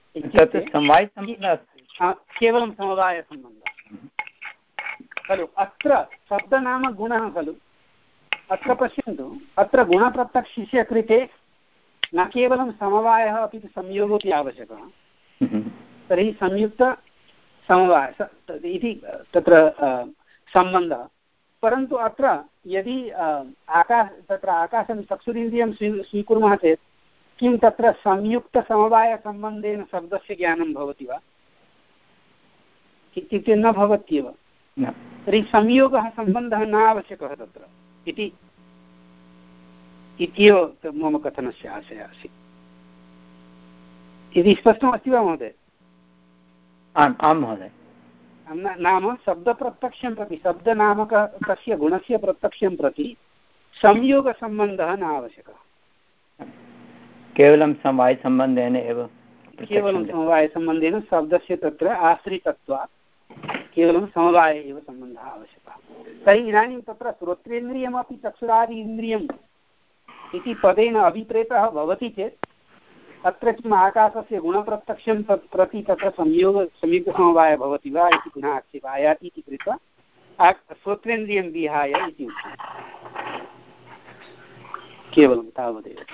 केवलं समवायसम्बन्धः खलु अत्र शब्द नाम गुणः खलु अत्र पश्यन्तु अत्र गुणप्रत्यक्षस्य कृते न केवलं समवायः अपि संयोगोऽपि आवश्यकः तर्हि संयुक्तसमवायः इति तत्र सम्बन्धः परन्तु अत्र यदि आकाश तत्र आकाशं चक्षुरिन्द्रियं स्वी स्वीकुर्मः चेत् किं तत्र संयुक्तसमवायसम्बन्धेन शब्दस्य ज्ञानं भवति वा इत्युक्ते न भवत्येव तर्हि संयोगः सम्बन्धः न आवश्यकः तत्र इति इत्येव मम कथनस्य आशयः आसीत् इति स्पष्टमस्ति वा महोदय? आम् आं महोदय नाम शब्दप्रत्यक्षं प्रति शब्दनामक तस्य गुणस्य प्रत्यक्षं प्रति संयोगसम्बन्धः न आवश्यकः केवलं समवायसम्बन्धेन एव केवलं समवायसम्बन्धेन शब्दस्य तत्र आश्रितत्वात् केवलं समवाय एव सम्बन्धः आवश्यकः तर्हि इदानीं तत्र श्रोत्रेन्द्रियमपि चक्षुरादि इन्द्रियम् इति पदेन अभिप्रेतः भवति चेत् अत्र किम् आकाशस्य गुणप्रत्यक्षं प्रति तत्र संयोग संयुक्तसमवायः भवति वा इति पुनः आक्षेपः आयाति इति कृत्वा श्रोत्रेन्द्रियं विहाय इति उच्यते केवलं तावदेव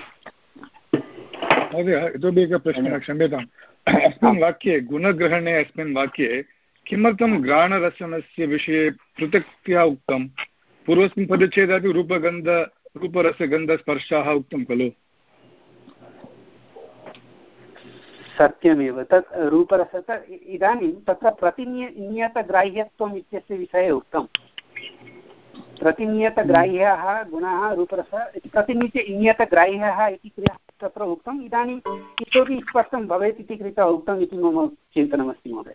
महोदय इतोपि एकः प्रश्नः क्षम्यताम् अस्मिन् वाक्ये गुणग्रहणे अस्मिन् वाक्ये किमर्थं घ्राणरसनस्य विषये पृथक्तया उक्तं पूर्वस्मिन् परिच्छेदे अपि रूपगन्ध रूपरसगन्धस्पर्शाः उक्तं खलु? सत्यमेव तत् रूपरस इदानीं तत्र प्रतिनिय नियतग्राह्यत्वम् इत्यस्य विषये उक्तं। प्रतिनियतग्राह्यः गुणः रूपरस इति प्रतिनित्य नियतग्राह्यः इति क्रिया तत्र उक्तम्। इदानीम् इतोपि स्पष्टं भवेत् इति कृत्वा उक्तम् इति मम चिन्तनमस्ति महोदय।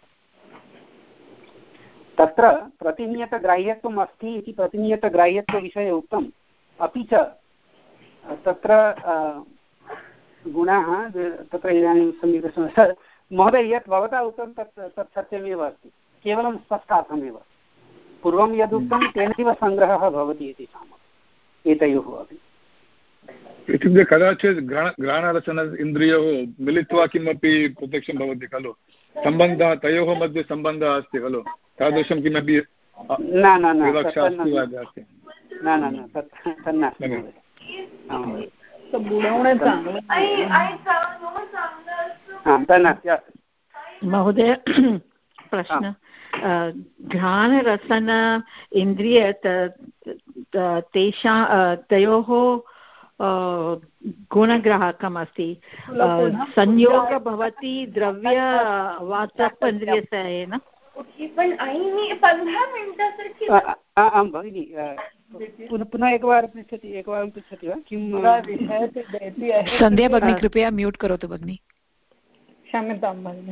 तत्र प्रतिनियतग्राह्यत्वम् अस्ति इति प्रतिनियतग्राह्यत्वविषये उक्तम्। अपि च तत्र गुणाः तत्र इदानीं सम्यक् महोदय यत् भवता उक्तं तत् तत् सत्यमेव अस्ति, केवलं स्पष्टार्थमेव। पूर्वं यदुक्तं तेनैव सङ्ग्रहः भवति इति सामर्थ्यम् एतयोः अपि। इत्युक्ते कदाचित् घ्राण घ्राणरसन इन्द्रियोः मिलित्वा किमपि प्रत्यक्षं भवति खलु, सम्बन्धः तयोः मध्ये सम्बन्धः अस्ति खलु, तादृशं किमपि न न न महोदय प्रश्न घ्राणरसन इन्द्रिय तेषां तयोः गुणग्राहकम् अस्ति, संयोगः भवति द्रव्य वातपन्द्रियसेन। आं भगिनि पुनः पुनः एकवारं पृच्छति एकवारं पृच्छति वा किं? सन्ध्या भगिनी कृपया म्यूट् करोतु भगिनि। क्षम्यतां भगिनि।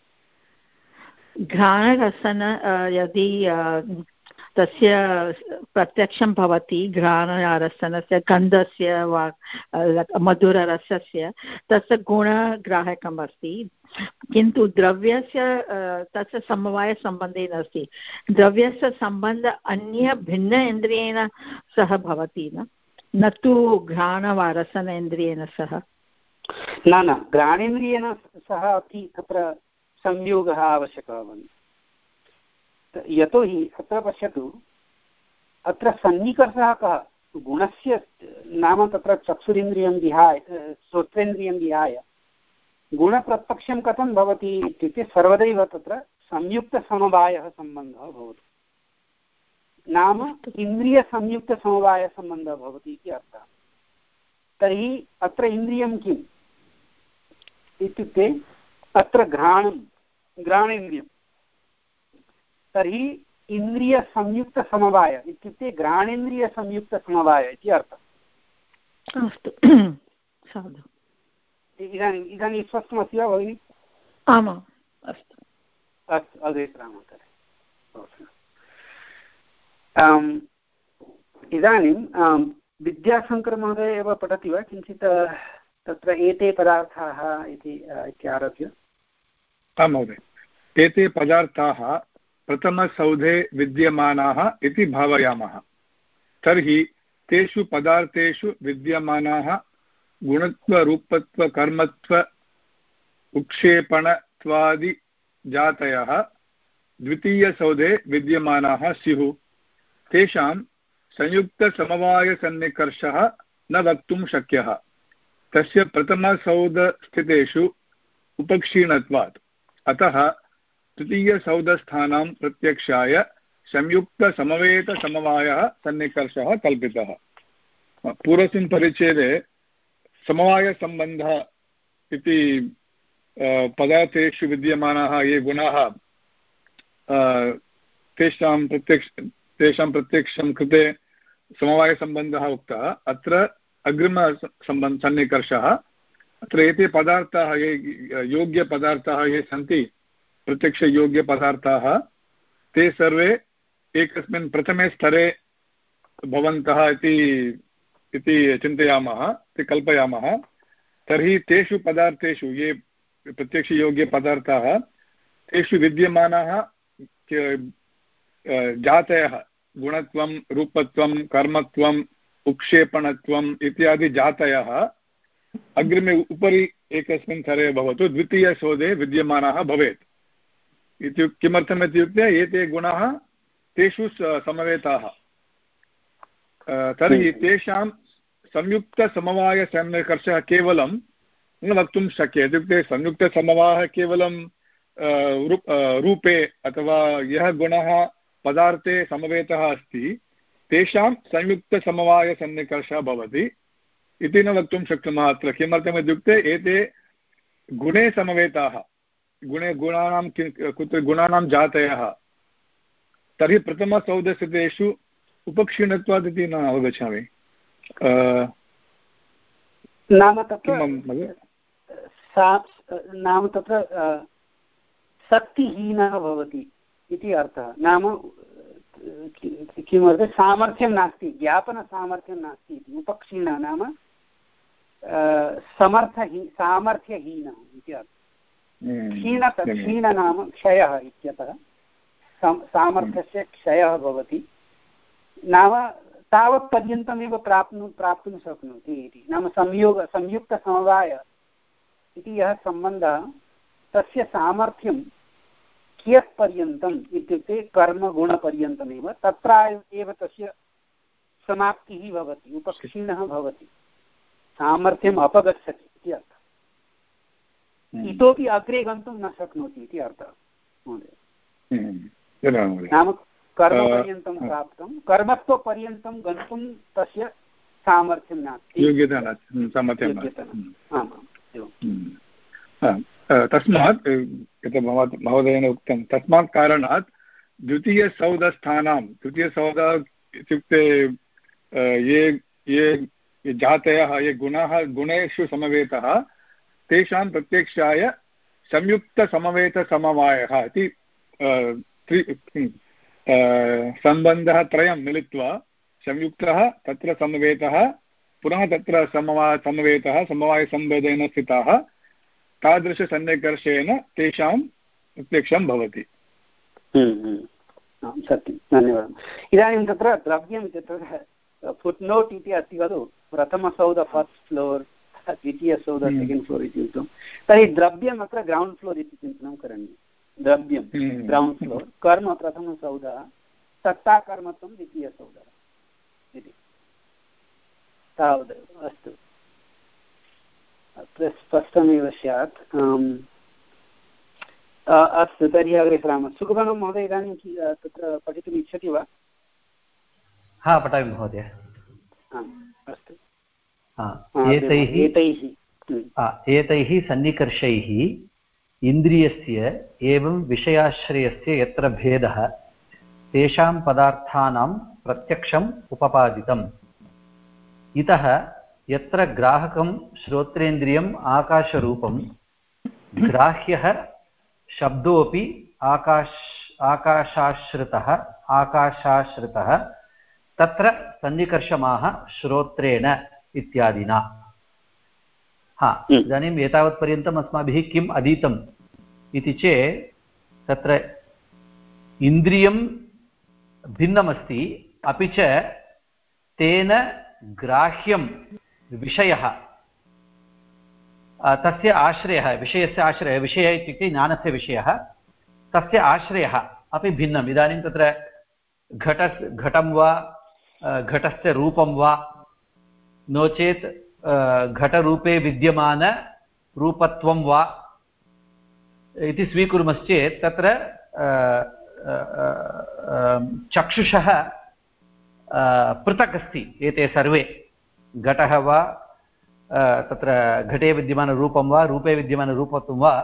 घ्राणरसन यदि तस्य प्रत्यक्षं भवति, घ्राणरसनस्य गन्धस्य वा मधुररसस्य तस्य गुणग्राहकम् अस्ति, किन्तु द्रव्यस्य तस्य समवायसम्बन्धेन अस्ति। द्रव्यस्य सम्बन्धः अन्य भिन्न इन्द्रियेण सह भवति, न न तु घ्राणवारसनेन्द्रियेण सह। न न घ्राणेन्द्रियेण सह अपि तत्र संयोगः आवश्यकः भवति। यतोहि अत्र पश्यतु, अत्र सन्निकर्षः कः? गुणस्य नाम तत्र चक्षुरिन्द्रियं विहाय श्रोत्रेन्द्रियं विहाय गुणप्रत्यक्षं कथं भवति इत्युक्ते सर्वदैव तत्र संयुक्तसमवायः सम्बन्धः भवति, नाम इन्द्रियसंयुक्तसमवायसम्बन्धः भवति इति अर्थः। तर्हि अत्र इन्द्रियं किम् इत्युक्ते अत्र घ्राणं घ्राणेन्द्रियं, तर्हि इन्द्रियसंयुक्तसमवाय इत्युक्ते घ्राणेन्द्रियसंयुक्तसमवाय इति अर्थः। अस्तु, साधु। इदानीम् इदानीं स्पष्टमस्ति वा भगिनि? आमाम्, अस्तु अस्तु, अग्रे प्रारम्भः। इदानीं विद्याशङ्करमहोदय एव पठति वा किञ्चित् तत्र एते पदार्थाः इति इत्यारभ्य? आं महोदय। एते पदार्थाः प्रथमसौधे विद्यमानाः इति भावयामः, तर्हि तेषु पदार्थेषु विद्यमानाः गुणत्वरूपत्वकर्मत्व उक्षेपणत्वादिजातयः द्वितीयसौधे विद्यमानाः स्युः। तेषां संयुक्तसमवायसन्निकर्षः न वक्तुं शक्यः। तस्य प्रथमसौधस्थितेषु उपक्षीणत्वात्, अतः तृतीयसौधस्थानां प्रत्यक्षाय संयुक्तसमवेतसमवायः सन्निकर्षः कल्पितः। पूर्वस्मिन् परिच्छेदे समवायसम्बन्धः इति पदार्थेषु विद्यमानाः ये गुणाः तेषां प्रत्यक्ष तेषां प्रत्यक्षं कृते समवायसम्बन्धः उक्तः। अत्र अग्रिमसम्बन्ध सन्निकर्षः, अत्र एते पदार्थाः ये योग्यपदार्थाः ये सन्ति, प्रत्यक्षयोग्यपदार्थाः, ते सर्वे एकस्मिन् प्रथमे स्तरे भवन्तः इति इति चिन्तयामः, इति कल्पयामः। तर्हि तेषु पदार्थेषु ये प्रत्यक्षयोग्यपदार्थाः, तेषु विद्यमानाः जातयः गुणत्वं, रूपत्वं, कर्मत्वम्, उक्षेपणत्वम् इत्यादि जातयः अग्रिमे उपरि एकस्मिन् स्तरे भवतु, द्वितीयसौधे विद्यमानाः भवेत्। इत्युक्ते किमर्थम् इत्युक्ते एते गुणाः तेषु समवेताः, तर्हि तेषां संयुक्तसमवायसन्निकर्षः केवलं न वक्तुं शक्यते। इत्युक्ते संयुक्तसमवायः केवलं रूपे अथवा यः गुणः पदार्थे समवेतः अस्ति तेषां संयुक्तसमवायसन्निकर्षः भवति इति न वक्तुं शक्नुमः अत्र। किमर्थमित्युक्ते एते गुणे समवेताः, गुणे गुणानां कुत्र गुणानां जातयः। तर्हि प्रथमसौधस्य तेषु उपक्षीणत्वात् इति न अवगच्छामि। नाम तत्र नाम तत्र शक्तिहीनः भवति इति अर्थः। नाम किमर्थं सामर्थ्यं नास्ति, ज्ञापनसामर्थ्यं नास्ति इति। उपक्षीणः नाम समर्थही सामर्थ्यहीनः इति अर्थः। क्षीण क्षीण नाम क्षयः इत्यतः सामर्थ्यस्य क्षयः भवति। नाम तावत्पर्यन्तमेव प्राप्नु प्राप्तुं शक्नोति इति। नाम संयोग संयुक्तसमवाय इति यः सम्बन्धः तस्य सामर्थ्यं कियत्पर्यन्तम् इत्युक्ते कर्मगुणपर्यन्तमेव, तत्र एव तस्य समाप्तिः भवति, उपक्षीणः भवति, सामर्थ्यम् अपगच्छति इति अर्थः। इतोपि अग्रे गन्तुं न शक्नोति इति अर्थः महोदय। नाम कर्मपर्यन्तं प्राप्तं, कर्मत्वपर्यन्तं गन्तुं तस्य सामर्थ्यं नास्ति, योग्यता नास्ति, सामर्थ्यं तस्मात् यथा महोदयेन उक्तं, तस्मात् कारणात् द्वितीयसौधस्थानां द्वितीयसौध इत्युक्ते ये ये जातयः, ये गुणाः गुणेषु समवेतः, तेषां प्रत्यक्षाय संयुक्तसमवेतसमवायः इति सम्बन्धः त्रयं मिलित्वा संयुक्तः, तत्र समवेतः, पुनः तत्र समवा समवेतः समवायसम्बन्धेन स्थिताः, तादृशसन्निकर्षेण तेषां प्रत्यक्षं भवति। सत्यं, धन्यवादः। इदानीं तत्र द्रव्यं तत्र फुट्नोट् इति अस्ति खलु, प्रथमसौध फस्ट् फ्लोर्, द्वितीयसौध सेकेण्ड् फ्लोर् इति उक्तं। तर्हि द्रव्यम् अत्र ग्रौण्ड् फ्लोर् इति चिन्तनं करणीयं। द्रव्यं ग्रौण्ड् फ्लोर्, कर्म प्रथमसौधः, सत्ताकर्मत्वं द्वितीयसौधः इति। तावदेव। अस्तु, अत्र स्पष्टमेव स्यात्। अस्तु, तर्हि अग्रे सरामः। सुखबलं महोदय इदानीं तत्र पठितुम् इच्छति वा? हा, पठामि महोदय। अस्तु। एतैः एतैः सन्निकर्षैः इन्द्रियस्य एवं विषयाश्रयस्य यत्र भेदः तेषां पदार्थानां प्रत्यक्षम् उपपादितम्। इतः यत्र ग्राहकं श्रोत्रेन्द्रियम् आकाशरूपं, ग्राह्यः शब्दोऽपि आकाश आकाशाश्रितः आकाशाश्रितः तत्र सन्निकर्षमाः श्रोत्रेण इत्यादिना। हा, इदानीम् एतावत्पर्यन्तम् अस्माभिः किम् अधीतम् इति चेत् तत्र इन्द्रियं भिन्नमस्ति, अपि च तेन ग्राह्यं विषयः, तस्य आश्रयः, विषयस्य आश्रयः, विषयः इत्युक्ते ज्ञानस्य विषयः, तस्य आश्रयः अपि भिन्नम्। इदानीं तत्र घट घटं वा घटस्य रूपं वा, नो चेत् घटरूपे विद्यमानरूपत्वं वा इति स्वीकुर्मश्चेत् तत्र चक्षुषः पृथक् अस्ति। एते सर्वे घटः वा, तत्र घटे विद्यमानरूपं वा, रूपे विद्यमानरूपत्वं वा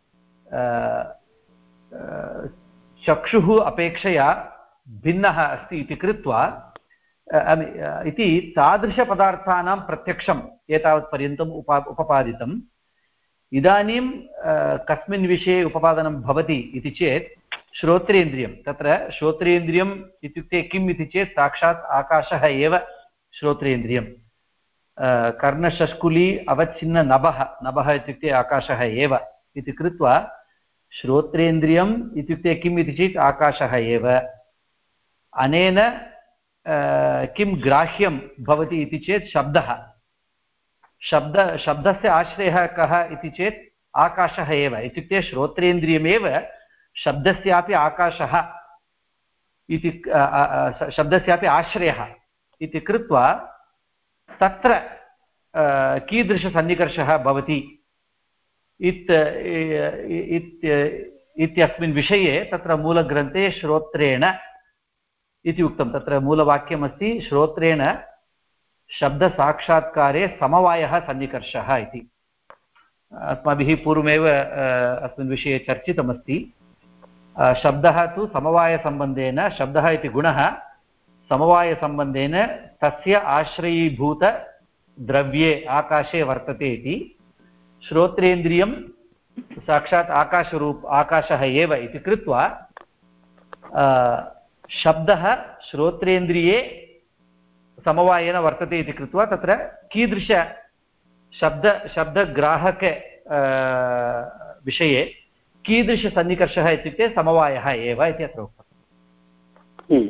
चक्षुः अपेक्षया भिन्नः अस्ति इति कृत्वा इति तादृशपदार्थानां प्रत्यक्षम् एतावत्पर्यन्तम् उपा उपपादितम्। इदानीं कस्मिन् विषये उपादानं भवति इति चेत् श्रोत्रेन्द्रियं। तत्र श्रोत्रेन्द्रियम् इत्युक्ते किम् इति चेत् साक्षात् आकाशः एव श्रोत्रेन्द्रियं। कर्णशष्कुली अवच्छिन्न नभः, नभः इत्युक्ते आकाशः एव इति कृत्वा श्रोत्रेन्द्रियम् इत्युक्ते किम् इति चेत् आकाशः एव। अनेन किं ग्राह्यं भवति इति चेत् शब्दः। शब्द शब्दस्य आश्रयः कः इति चेत् आकाशः एव, इत्युक्ते श्रोत्रेन्द्रियमेव शब्दस्यापि आकाशः इति, शब्दस्यापि आश्रयः इति कृत्वा तत्र कीदृशसन्निकर्षः भवति इत्यस्मिन् विषये तत्र मूलग्रन्थे श्रोत्रेण इति उक्तं। तत्र मूलवाक्यमस्ति श्रोत्रेण शब्दसाक्षात्कारे समवायः सन्निकर्षः इति। अस्माभिः पूर्वमेव अस्मिन् विषये चर्चितमस्ति। शब्दः तु समवायसम्बन्धेन, शब्दः इति गुणः समवायसम्बन्धेन तस्य आश्रयीभूतद्रव्ये आकाशे वर्तते इति। श्रोत्रेन्द्रियं साक्षात् आकाशरूप आकाशः एव इति कृत्वा शब्दः श्रोत्रेन्द्रिये समवायेन वर्तते इति कृत्वा तत्र कीदृश शब्द शब्दग्राहक विषये कीदृशसन्निकर्षः इत्युक्ते समवायः एव इति अत्र उक्तम्।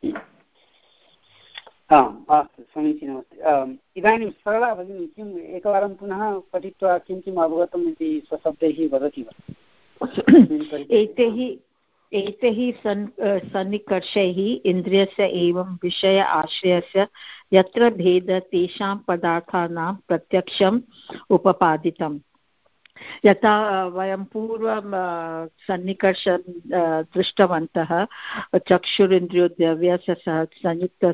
आम् अस्तु, समीचीनमस्ति। इदानीं सरला भगिनी किम् एकवारं पुनः पठित्वा किं किम् अवगतम् इति स्वशब्दैः वदति वा? एतैः एतैः सन् सन्निकर्षैः इन्द्रियस्य एवं विषय आश्रयस्य यत्र भेदः तेषां पदार्थानां प्रत्यक्षम् उपपादितम्। यथा वयं पूर्वं सन्निकर्ष दृष्टवन्तः चक्षुरिन्द्रियोद्रव्यस्य सह संयुक्त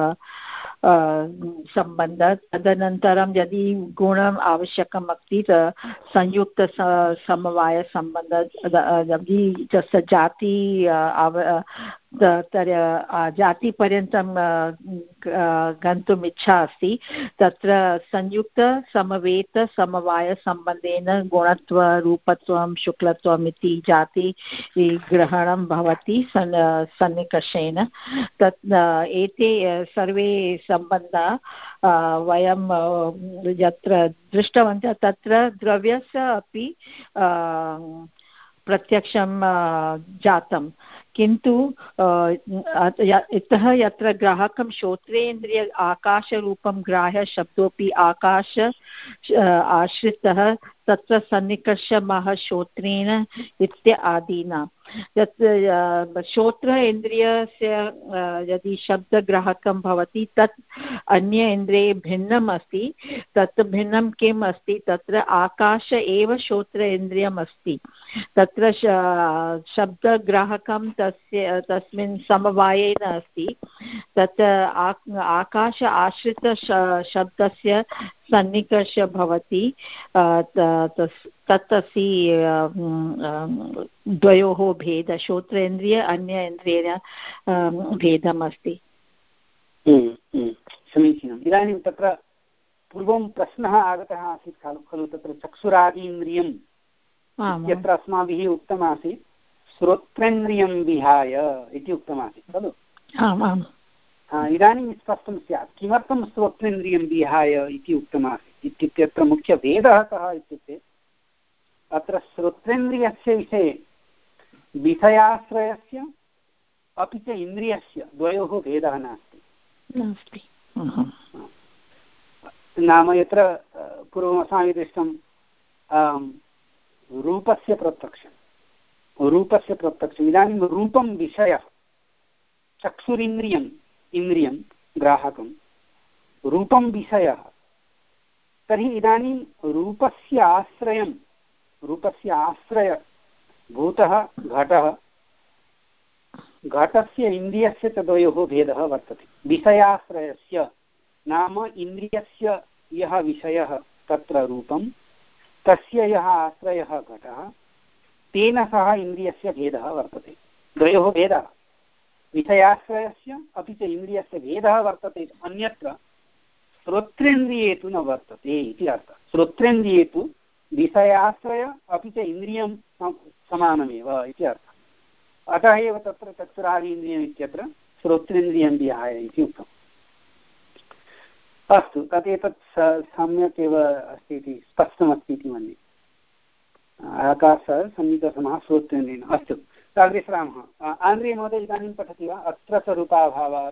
सम्बन्धः, तदनन्तरं यदि गुणम् आवश्यकम् अस्ति संयुक्त समवायसम्बन्धः, यदि तस्य जाति जातिपर्यन्तं गन्तुम् इच्छा अस्ति तत्र संयुक्त समवेत समवायसम्बन्धेन गुणत्व रूपत्वं शुक्लत्वम् इति जाति ग्रहणं भवति सन् सन्निकर्षेण। तत् एते सर्वे सम्बन्धाः वयं यत्र दृष्टवन्तः तत्र द्रव्यस्य अपि प्रत्यक्षं जातं, किन्तु इतः यत्र ग्राहकं श्रोत्रेन्द्रिय आकाशरूपं ग्राह्य शब्दोऽपि आकाश आश्रितः तत्र सन्निकर्षमः श्रोत्रेण इत्यादीना। यत् श्रोत्र इन्द्रियस्य यदि शब्दग्राहकं भवति तत् अन्य इन्द्रिये भिन्नम् अस्ति। तत् भिन्नं किम् अस्ति? तत्र आकाश एव श्रोत्र इन्द्रियम् अस्ति। तत्र शब्दग्राहकं तस्य तस्मिन् समवायेन अस्ति। तत् आकाश आश्रित शब्दस्य सन्निकर्ष भवति। तत् अस्ति द्वयोः भेदः, श्रोत्रेन्द्रिय अन्य इन्द्रियेण भेदम् अस्ति। समीचीनम्। इदानीं तत्र पूर्वं प्रश्नः आगतः आसीत् खलु खलु तत्र चक्षुरादीन्द्रियं यत्र अस्माभिः उक्तमासीत् श्रोत्रेन्द्रियं विहाय इति उक्तमासीत् खलु। आम् आम्। इदानीं स्पष्टं स्यात् किमर्थं श्रोत्रेन्द्रियं विहाय इति उक्तमासीत् इत्युक्ते अत्र मुख्यभेदः कः इत्युक्ते अत्र श्रोत्रेन्द्रियस्य विषये विषयाश्रयस्य अपि च इन्द्रियस्य द्वयोः भेदः नास्ति नास्ति नाम यत्र पूर्वम् अस्माभिः दृष्टं रूपस्य प्रत्यक्षं रूपस्य प्रत्यक्षम् इदानीं रूपं विषयः चक्षुरिन्द्रियम् इन्द्रियं ग्राहकं रूपं विषयः। तर्हि इदानीं रूपस्य आश्रयं रूपस्य आश्रयभूतः घटः, घटस्य इन्द्रियस्य च द्वयोः भेदः वर्तते। विषयाश्रयस्य नाम इन्द्रियस्य यः विषयः तत्र रूपं, तस्य यः आश्रयः घटः, तेन सह इन्द्रियस्य भेदः वर्तते। द्वयोः भेदः विषयाश्रयस्य अपि च इन्द्रियस्य भेदः वर्तते। अन्यत्र श्रोत्रेन्द्रिये तु न वर्तते इति अर्थः। श्रोत्रेन्द्रिये तु विषयाश्रय अपि च इन्द्रियं समानमेव इति अर्थः। अतः एव तत्र चक्षुरादीन्द्रियम् इत्यत्र श्रोत्रेन्द्रियं विहाय इति उक्तम्। अस्तु, तत् एतत् सम्यक् एव अस्ति इति स्पष्टमस्ति इति मन्ये। आकाशः सन्निकर्षमः श्रोत्रेन्द्रियेण। अस्तु, अग्रे सरामः। आन्द्रे महोदय इदानीं पठति वा? अत्र स्वरूपाभावात्।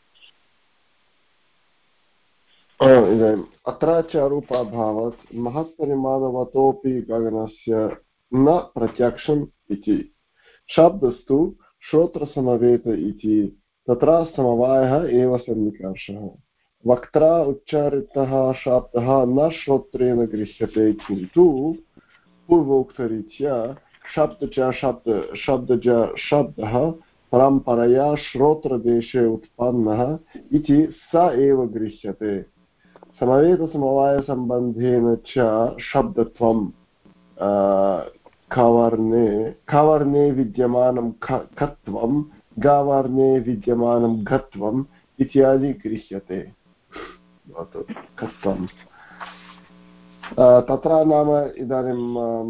इदानीम् अत्र च रूपाभावात् महत्परिमाणवतोऽपि गगनस्य न प्रत्यक्षम् इति। शब्दस्तु श्रोत्रसमवेत इति, तत्र समवायः एव सन्निकर्षः। वक्त्रा उच्चारितः शब्दः न श्रोत्रेण गृह्यते, किन्तु पूर्वोक्तरीत्या शब्द च शब्द शब्द च शब्दः परम्परया श्रोत्रदेशे उत्पन्नः इति स एव गृह्यते। समवेतसमवायसम्बन्धेन च शब्दत्वं खवर्णे खवर्णे विद्यमानं खत्वं गावर्णे विद्यमानं घत्वम् इत्यादि गृह्यते। खत्वं तत्र नाम इदानीं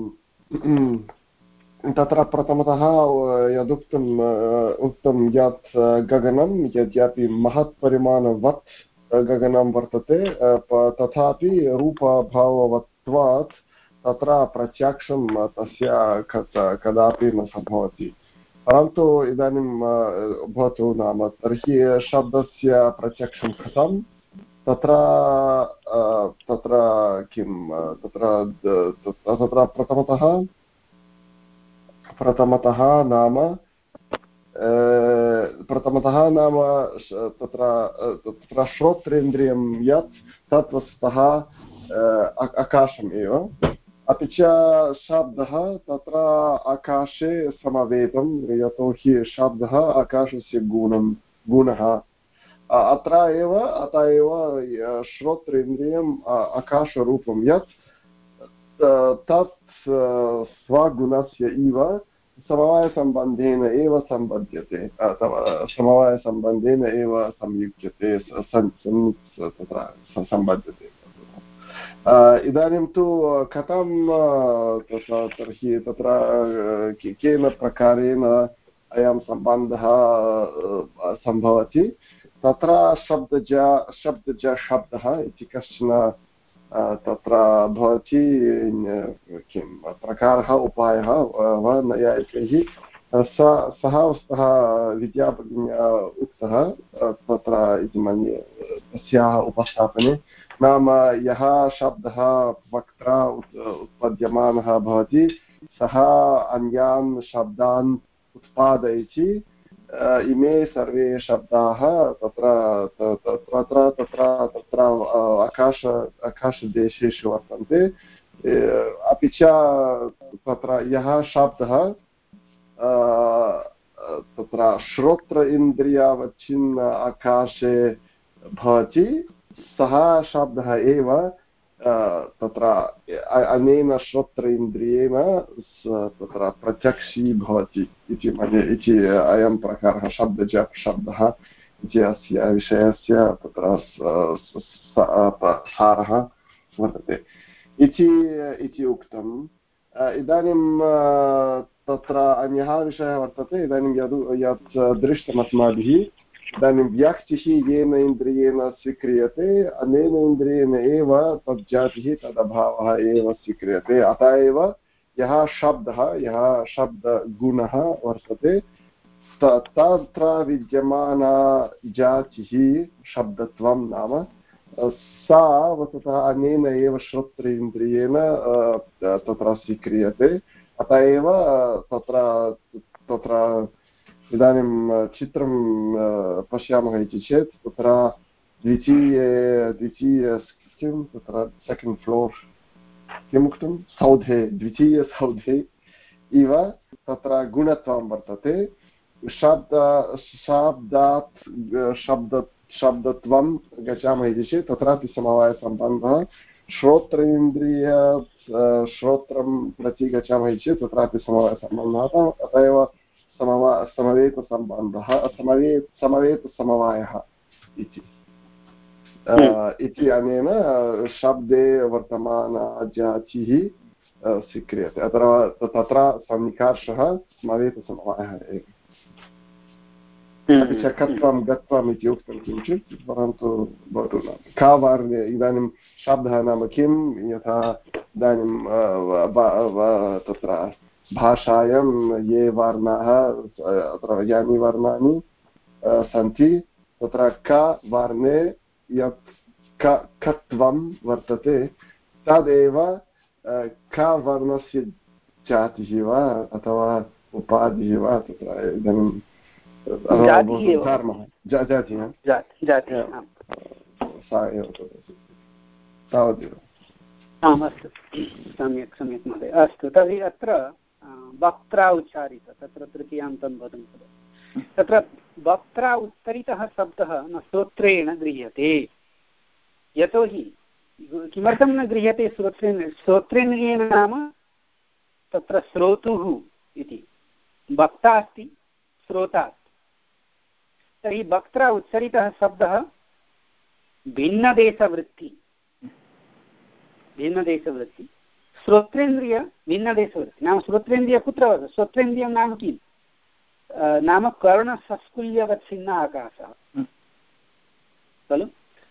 तत्र प्रथमतः यदुक्तम् उक्तं यत् गगनं यद्यपि महत्परिमाणवत् गगनं वर्तते तथापि रूपभाववत्वात् तत्र प्रत्यक्षं तस्य कदापि न सम्भवति। परन्तु इदानीं भवतु नाम तर्हि शब्दस्य प्रत्यक्षं कथं तत्र तत्र किं तत्र तत्र प्रथमतः प्रथमतः नाम प्रथमतः नाम तत्र तत्र श्रोत्रेन्द्रियं यत् तत् वस्तुतः आकाशमेव, अपि च शब्दः तत्र आकाशे समवेतं, यतोहि शब्दः आकाशस्य गुणं गुणः अत्र एव अत एव श्रोत्रेन्द्रियम् आकाशरूपं यत् तत् स्वगुणस्य इव समवायसम्बन्धेन एव सम्बध्यते, समवायसम्बन्धेन एव संयुज्यते तत्र सम्बध्यते। इदानीं तु कथं तर्हि तत्र केन प्रकारेण अयं सम्बन्धः सम्भवति? तत्र शब्दज शब्दज शब्दः इति कश्चन तत्र भवति किं प्रकारः उपायः वा नैयायिकैः सः वस्तुतः विद्याभगिन्या उक्तः तत्र इति मन्ये तस्याः उपस्थापने। नाम यः शब्दः वक्त्रा उत्पद्यमानः भवति सः अन्यान् शब्दान् उत्पादयति। इमे सर्वे शब्दाः तत्र तत्र तत्र तत्र आकाश आकाशदेशेषु वर्तन्ते। अपि च तत्र यः शब्दः तत्र श्रोत्र इन्द्रियावच्छिन्न आकाशे भवति सः शब्दः एव तत्र अनेन श्रोत्र इन्द्रियेण तत्र प्रत्यक्षी भवति इति मन्ये। इति अयं प्रकारः शब्दज शब्दः इति अस्य विषयस्य तत्र सारः वर्तते इति उक्तम्। इदानीं तत्र अन्यः विषयः वर्तते। इदानीं यद् यत् दृष्टम् अस्माभिः, इदानीं व्यक्तिः येन इन्द्रियेण स्वीक्रियते अनेन इन्द्रियेण एव तज्जातिः तदभावः एव स्वीक्रियते। अतः एव यः शब्दः यः शब्दगुणः वर्तते तत्र विद्यमाना जातिः शब्दत्वं नाम सा वस्तुतः अनेन एव श्रोत्रेन्द्रियेण तत्र स्वीक्रियते। अतः एव तत्र तत्र इदानीं चित्रं पश्यामः इति चेत् तत्र द्वितीये द्वितीय किं तत्र सेकेण्ड् फ्लोर् किमुक्तं सौधे द्वितीयसौधे इव तत्र गुणत्वं वर्तते। शब्द शब्दात् शब्द शब्दत्वं गच्छामः इति चेत् तत्रापि समवायसम्बन्धः। श्रोत्रेन्द्रिय श्रोत्रं प्रति गच्छामः इति चेत् तत्रापि समवायसम्बन्धः। अतः एव समवा समवेतसम्बन्धः समवे समवेतसमवायः इति इति अनेन शब्दे वर्तमाना जातिः स्वीक्रियते। अत्र तत्र सन्निकर्षः समवेतसमवायः एव। अपि च कत्वं गत्वम् इति उक्तं किञ्चित्, परन्तु भवतु नाम का वर्णे इदानीं शब्दः नाम किं, यथा इदानीं तत्र भाषायां ये वर्णाः अत्र यानि वर्णानि सन्ति तत्र क वर्णे यत् क कत्वं वर्तते तदेव क वर्णस्य जातिः वा अथवा उपाधिः वा तत्र इदानीं जातिः सा एव तावदेव। आम् अस्तु, सम्यक् सम्यक् महोदय। अस्तु, तर्हि अत्र वक्त्रा उच्चारित तत्र तृतीयान्तं पदं तत्र वक्त्रा उत्तरितः शब्दः न श्रोत्रेण गृह्यते। यतोहि किमर्थं न गृह्यते श्रोत्रेण? श्रोत्रेन्द्रियेण नाम तत्र श्रोतुः इति वक्ता अस्ति, श्रोता अस्ति। तर्हि वक्त्रा उच्चरितः शब्दः भिन्नदेशवृत्ति भिन्नदेशवृत्ति श्रोत्रेन्द्रिय भिन्नदेशवृत्ति नाम श्रोत्रेन्द्रिय कुत्र वर्तते? श्रोत्रेन्द्रियं नाम किं? नाम कर्णसंस्कुल्यवच्छिन्न आकाशः खलु।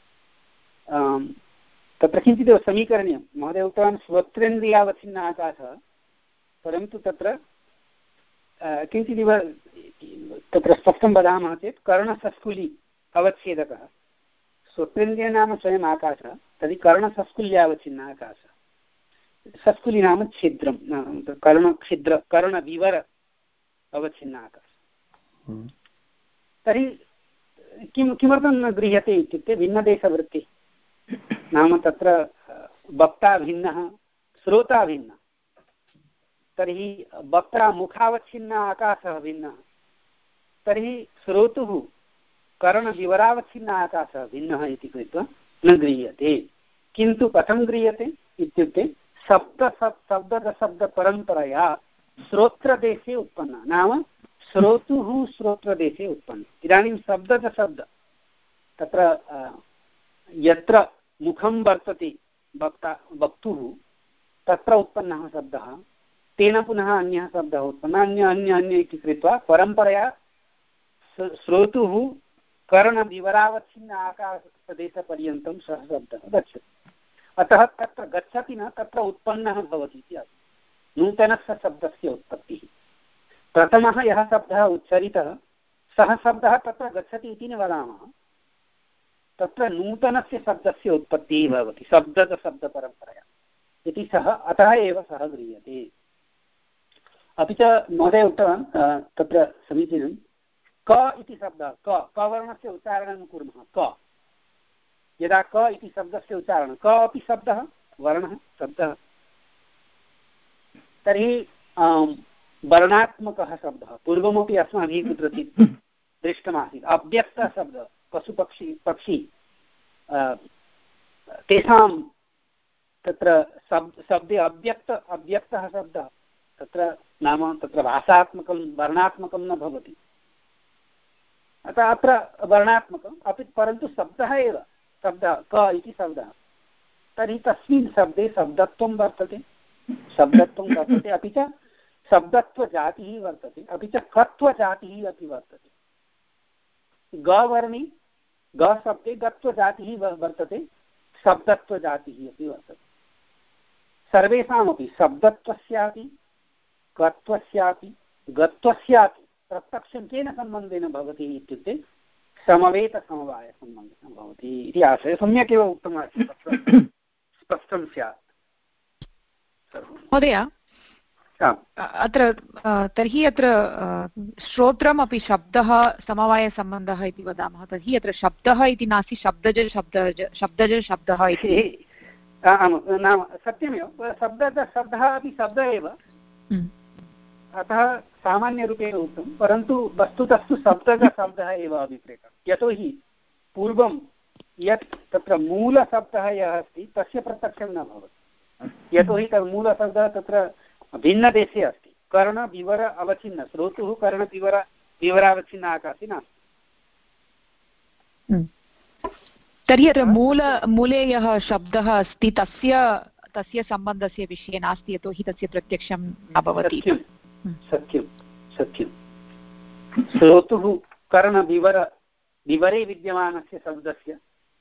तत्र किञ्चिदेव समीकरणीयं। महोदय उक्तवान् श्रोत्रेन्द्रियावच्छिन्न आकाशः, परन्तु तत्र किञ्चिदिव तत्र स्पष्टं वदामः चेत् कर्णसंस्कुली अवच्छेदकः। श्रोत्रेन्द्रिय नाम स्वयम् आकाशः, तर्हि कर्णसंस्कुल्यावच्छिन्न आकाशः। संस्कुली नाम छिद्रं, कर्णछिद्र कर्णविवर अवच्छिन्न आकाशः। तर्हि किं किमर्थं न गृह्यते इत्युक्ते भिन्नदेशवृत्तिः। नाम तत्र वक्ता भिन्नः, श्रोता भिन्नः। तर्हि वक्ता मुखावच्छिन्न आकाशः भिन्नः, तर्हि श्रोतुः कर्णविवरावच्छिन्न आकाशः भिन्नः इति कृत्वा न गृह्यते। किन्तु कथं गृह्यते इत्युक्ते शब्द शब्दशब्दपरम्परया श्रोत्रदेशे उत्पन्ना, नाम श्रोतुः श्रोत्रदेशे उत्पन्न। इदानीं शब्दशब्द तत्र यत्र मुखं वर्तते वक्ता वक्तुः तत्र उत्पन्नः शब्दः, तेन पुनः अन्यः शब्दः उत्पन्नः, अन्य अन्य अन्य इति कृत्वा परम्परया श्रोतुः कर्णविवरावच्छिन्न आकाशदेशपर्यन्तं सः शब्दः गच्छति। अतः तत्र गच्छति न, तत्र उत्पन्नः भवति इति अर्थः। नूतनस्य शब्दस्य उत्पत्तिः। प्रथमः यः शब्दः उच्चरितः सः शब्दः तत्र गच्छति इति न वदामः, तत्र नूतनस्य शब्दस्य उत्पत्तिः भवति शब्दशब्दपरम्परया इति सः, अतः एव सः गृह्यते। अपि च महोदय उक्तवान् तत्र समीचीनं, क इति शब्दः, क कवर्णस्य उच्चारणं कुर्मः। क यदा क इति शब्दस्य उच्चारणं, क अपि शब्दः वर्णः शब्दः, तर्हि वर्णात्मकः शब्दः। पूर्वमपि अस्माभिः कुत्रचित् दृष्टमासीत्। अव्यक्तः शब्दः, पशुपक्षी पक्षी तेषां तत्र शब्द शब्दे अव्यक्त अव्यक्तः शब्दः तत्र नाम तत्र भाषात्मकं वर्णात्मकं न भवति। अतः अत्र वर्णात्मकम् अपि, परन्तु शब्दः एव शब्दः क इति शब्दः। तर्हि तस्मिन् शब्दे शब्दत्वं वर्तते शब्दत्वं वर्तते अपि च शब्दत्वजातिः वर्तते, अपि च कत्वजातिः अपि वर्तते। गवर्णे गशब्दे गत्वजातिः वर्तते, शब्दत्वजातिः अपि वर्तते। सर्वेषामपि शब्दत्वस्यापि कत्वस्यापि गत्वस्यापि प्रत्यक्षं केन सम्बन्धेन भवति इत्युक्ते समवेतसमवायसम्बन्धेन भवति इति आशयः। सम्यक् एव उक्तमस्ति, तत्र स्पष्टं स्यात्। महोदय अत्र तर्हि अत्र श्रोत्रमपि शब्दः समवायसम्बन्धः इति वदामः, तर्हि अत्र शब्दः इति नास्ति, शब्दज शब्दज शब्दज शब्दः इति। नाम सत्यमेव, शब्दज शब्दः अपि शब्दः एव, अतः सामान्यरूपेण उक्तं, परन्तु वस्तुतस्तु शब्दज शब्दः एव अभिप्रेतः। यतोहि पूर्वं यत् तत्र मूलशब्दः यः अस्ति तस्य प्रत्यक्षं न भवति। यतोहि तत् मूलशब्दः तत्र भिन्नदेशे अस्ति। कर्णविवर अवच्छिन्न, श्रोतुः कर्णविवर विवरावच्छिन्न आकाशे नास्ति। तर्हि अत्र मूल मूले यः शब्दः अस्ति तस्य तस्य सम्बन्धस्य विषये नास्ति, यतोहि तस्य प्रत्यक्षं न भवति। सत्यं सत्यं श्रोतुः कर्णविवर विवरे विद्यमानस्य शब्दस्य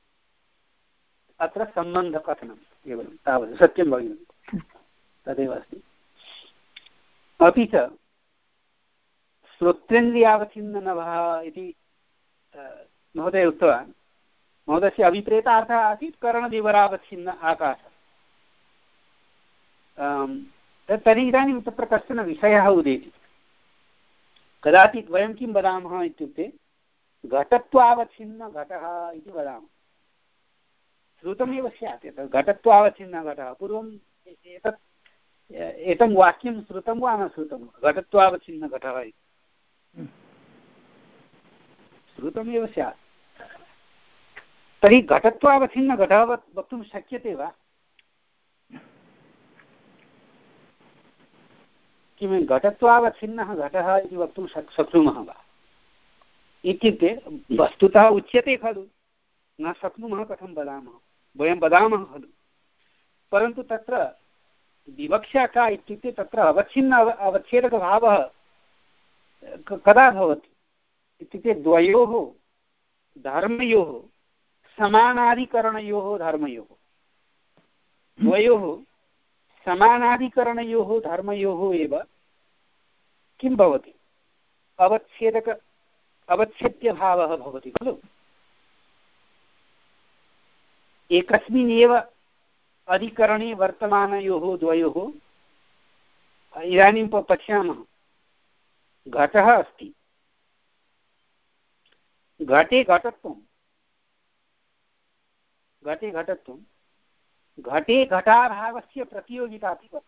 अत्र सम्बन्धकथनं केवलं तावत्। सत्यं भगिनि, तदेव अस्ति। अपि च श्रोत्रेन्द्रियावच्छिन्ननभः इति महोदय उक्तवान्। महोदयस्य अभिप्रेतार्थः आसीत् कर्णविवरावच्छिन्न आकाशः। तर्हि इदानीं तत्र कश्चन विषयः उदेति। कदाचित् वयं किं वदामः इत्युक्ते घटत्वावच्छिन्न घटः इति वदामः। श्रुतमेव स्यात् एतत् घटत्वावच्छिन्न घटः। पूर्वम् एतत् एतं वाक्यं श्रुतं वा न श्रुतं? घटत्वावच्छिन्न घटः इति श्रुतमेव स्यात्। तर्हि घटत्वावच्छिन्न घटः वक्तुं शक्यते वा? किं घटत्वावच्छिन्नः घटः इति वक्तुं शक् शक्नुमः वा इत्युक्ते वस्तुतः उच्यते खलु, न शक्नुमः कथं वदामः, वयं वदामः खलु, परन्तु तत्र विवक्षा का इत्युक्ते तत्र अवच्छिन्न अवच्छेदकभावः कदा भवति इत्युक्ते द्वयोः धर्मयोः समानाधिकरणयोः धर्मयोः द्वयोः समानाधिकरणयोः धर्मयोः एव किं भवति अवच्छेदक अवच्छेद्यभावः भवति खलु। एकस्मिन्नेव अधिकरणे वर्तमानयोः द्वयोः इदानीं पश्यामः, घटः अस्ति, घटे घटत्वं घटे घटत्वं घटे घटाभावस्य प्रतियोगिता अपि वर्तते।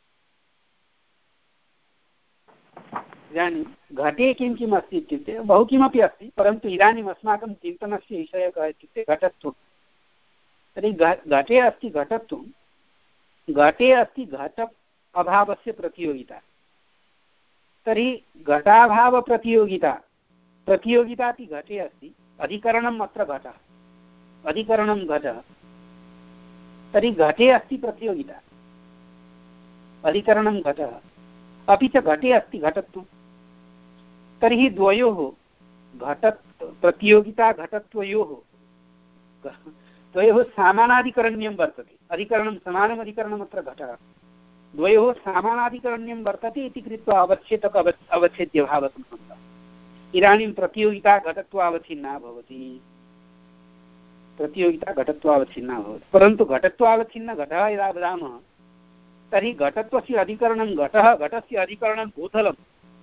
इदानीं घटे किं किम् अस्ति इत्युक्ते बहु किमपि अस्ति, परन्तु इदानीम् अस्माकं चिन्तनस्य विषयः कः इत्युक्ते घटत्वं। तर्हि घटे अस्ति घटत्वं, घटे अस्ति घट अभावस्य प्रतियोगिता। तर्हि घटाभावप्रतियोगिता प्रतियोगिता अपि घटे अस्ति, अधिकरणम् अत्र घटः, अधिकरणं घटः। तर्हि घटे अस्ति प्रतियोगिता, अधिकरणं घटः, अपि च घटे अस्ति घटत्वं। तर्हि द्वयोः घट प्रतियोगिता घटत्वयोः द्वयोः समानाधिकरण्यं वर्तते, अधिकरणं समानम् अधिकरणम् अत्र घटः, द्वयोः समानाधिकरण्यं वर्तते इति कृत्वा अवच्छेदक अव अवच्छेद्यभावसम्बन्धः। इदानीं प्रतियोगिता घटत्वावच्छिन्ना भवति, प्रतियोगिता घटत्वावच्छिन्ना भवति, परन्तु घटत्वावच्छिन्न घटः यदा वदामः तर्हि घटत्वस्य अधिकरणं घटः, घटस्य अधिकरणं भूतलम्